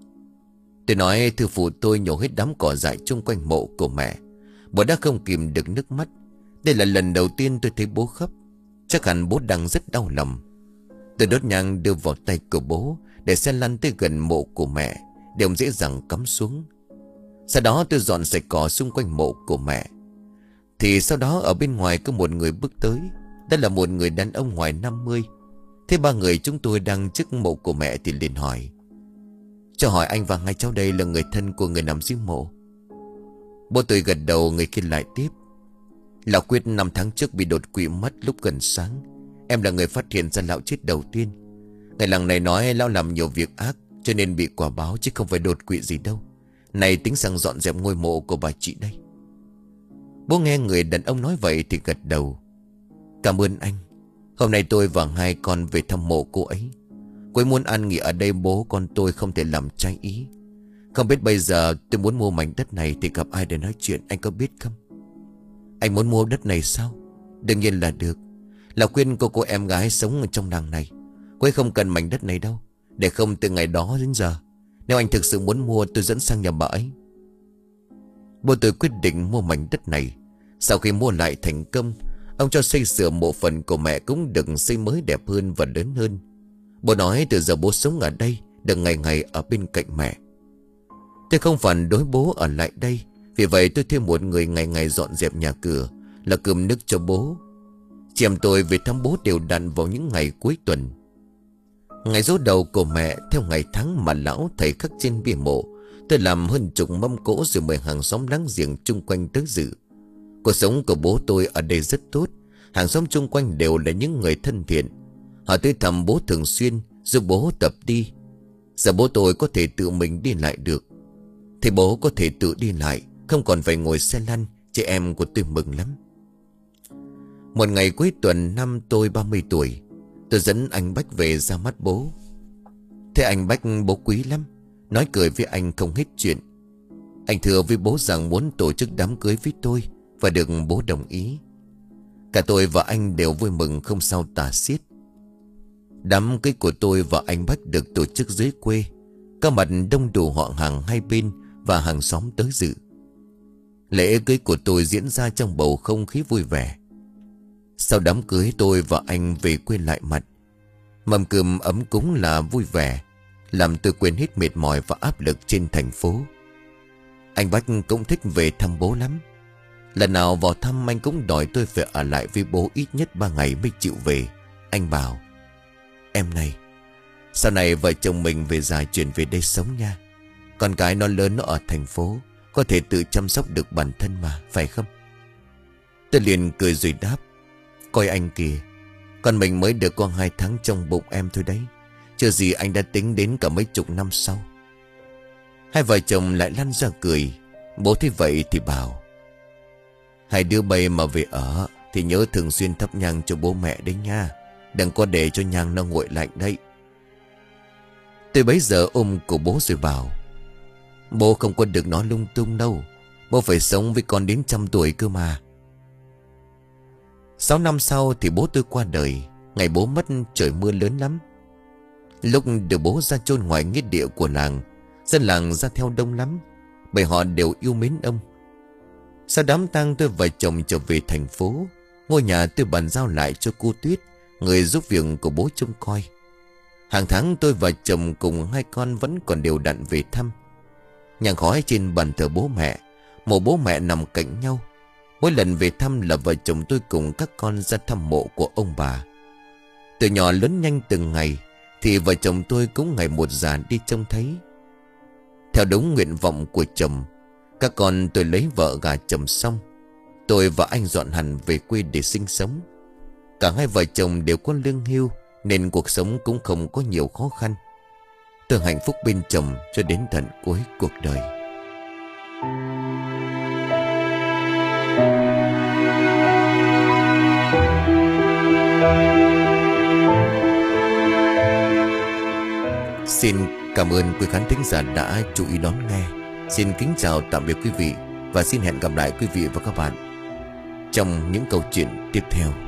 Tôi nói Thư phụ tôi nhổ hết đám cỏ dại chung quanh mộ của mẹ. Bố đã không kìm được nước mắt. Đây là lần đầu tiên tôi thấy bố khóc. Chắc hẳn bố đang rất đau lòng. Tôi đốt nhang đưa vào tay của bố, để xe lăn tới gần mộ của mẹ, để ông dễ dàng cắm xuống. Sau đó tôi dọn sạch cỏ xung quanh mộ của mẹ. Thì sau đó ở bên ngoài có một người bước tới. Đó là một người đàn ông ngoài năm mươi. Thế ba người chúng tôi đang trước mộ của mẹ thì liền hỏi: cho hỏi anh và hai cháu đây là người thân của người nằm dưới mộ? Bố tôi gật đầu, người kia lại tiếp: lão Quyết năm tháng trước bị đột quỵ mất lúc gần sáng. Em là người phát hiện ra lão chết đầu tiên. Người làng này nói lão làm nhiều việc ác, cho nên bị quả báo, chứ không phải đột quỵ gì đâu. Này tính sang dọn dẹp ngôi mộ của bà chị đây. Bố nghe người đàn ông nói vậy thì gật đầu: cảm ơn anh. Hôm nay tôi và hai con về thăm mộ cô ấy. Cô ấy muốn ăn nghỉ ở đây, bố con tôi không thể làm trái ý. Không biết bây giờ tôi muốn mua mảnh đất này thì gặp ai để nói chuyện, anh có biết không? Anh muốn mua đất này sao? Đương nhiên là được. Là khuyên cô cô em gái sống ở trong làng này. Cô ấy không cần mảnh đất này đâu. Để không từ ngày đó đến giờ, nếu anh thực sự muốn mua, tôi dẫn sang nhà bà ấy. Bố tôi quyết định mua mảnh đất này. Sau khi mua lại thành công, ông cho xây sửa mộ phần của mẹ cũng được xây mới đẹp hơn và lớn hơn. Bố nói từ giờ bố sống ở đây, được ngày ngày ở bên cạnh mẹ. Tôi không phản đối bố ở lại đây. Vì vậy tôi thuê một người ngày ngày dọn dẹp nhà cửa, là cơm nước cho bố. Chị em tôi về thăm bố đều đặn vào những ngày cuối tuần. Ngày dỗ đầu của mẹ theo ngày tháng mà lão thầy khắc trên bia mộ. Tôi làm hơn chục mâm cỗ rồi mời hàng xóm láng giềng chung quanh tới dự. Cuộc sống của bố tôi ở đây rất tốt. Hàng xóm chung quanh đều là những người thân thiện. Họ tới thăm bố thường xuyên, giúp bố tập đi. Giờ bố tôi có thể tự mình đi lại được. Thì bố có thể tự đi lại, không còn phải ngồi xe lăn. Chị em của tôi mừng lắm. Một ngày cuối tuần năm tôi ba mươi tuổi, tôi dẫn anh Bách về ra mắt bố. Thế anh Bách bố quý lắm, nói cười với anh không hết chuyện. Anh thừa với bố rằng muốn tổ chức đám cưới với tôi, và được bố đồng ý. Cả tôi và anh đều vui mừng không sao tả xiết. Đám cưới của tôi và anh Bách được tổ chức dưới quê. Có mặt đông đủ họ hàng hai bên và hàng xóm tới dự. Lễ cưới của tôi diễn ra trong bầu không khí vui vẻ. Sau đám cưới, tôi và anh về quê lại mặt. Mâm cơm ấm cúng là vui vẻ, làm tôi quên hết mệt mỏi và áp lực trên thành phố. Anh Bách cũng thích về thăm bố lắm. Lần nào vào thăm anh cũng đòi tôi phải ở lại với bố ít nhất ba ngày mới chịu về. Anh bảo: em này, sau này vợ chồng mình về già chuyển về đây sống nha. Con cái nó lớn, nó ở thành phố, có thể tự chăm sóc được bản thân mà, phải không? Tôi liền cười rồi đáp: coi anh kìa, con mình mới được có hai tháng trong bụng em thôi đấy. Chưa gì anh đã tính đến cả mấy chục năm sau. Hai vợ chồng lại lăn ra cười. Bố thấy vậy thì bảo: hai đứa bay mà về ở thì nhớ thường xuyên thắp nhang cho bố mẹ đấy nha. Đừng có để cho nhang nó nguội lạnh đấy. Tôi bấy giờ ôm cổ bố rồi bảo: bố không có được nói lung tung đâu. Bố phải sống với con đến trăm tuổi cơ mà. Sáu năm sau thì bố tôi qua đời. Ngày bố mất trời mưa lớn lắm. Lúc được bố ra chôn ngoài nghĩa địa của làng, dân làng ra theo đông lắm, bởi họ đều yêu mến ông. Sau đám tang, tôi và chồng trở về thành phố. Ngôi nhà tôi bàn giao lại cho cô Tuyết, người giúp việc của bố trông coi. Hàng tháng tôi và chồng cùng hai con vẫn còn đều đặn về thăm. nhang khói trên bàn thờ bố mẹ. Mộ bố mẹ nằm cạnh nhau. Mỗi lần về thăm là vợ chồng tôi cùng các con ra thăm mộ của ông bà. Từ nhỏ lớn nhanh từng ngày thì vợ chồng tôi cũng ngày một già đi trông thấy. Theo đúng nguyện vọng của chồng, các con tôi lấy vợ gả chồng xong, tôi và anh dọn hẳn về quê để sinh sống. Cả hai vợ chồng đều có lương hưu nên cuộc sống cũng không có nhiều khó khăn. Tôi hạnh phúc bên chồng cho đến tận cuối cuộc đời. Xin cảm ơn quý khán thính giả đã chú ý đón nghe. Xin kính chào tạm biệt quý vị và xin hẹn gặp lại quý vị và các bạn trong những câu chuyện tiếp theo.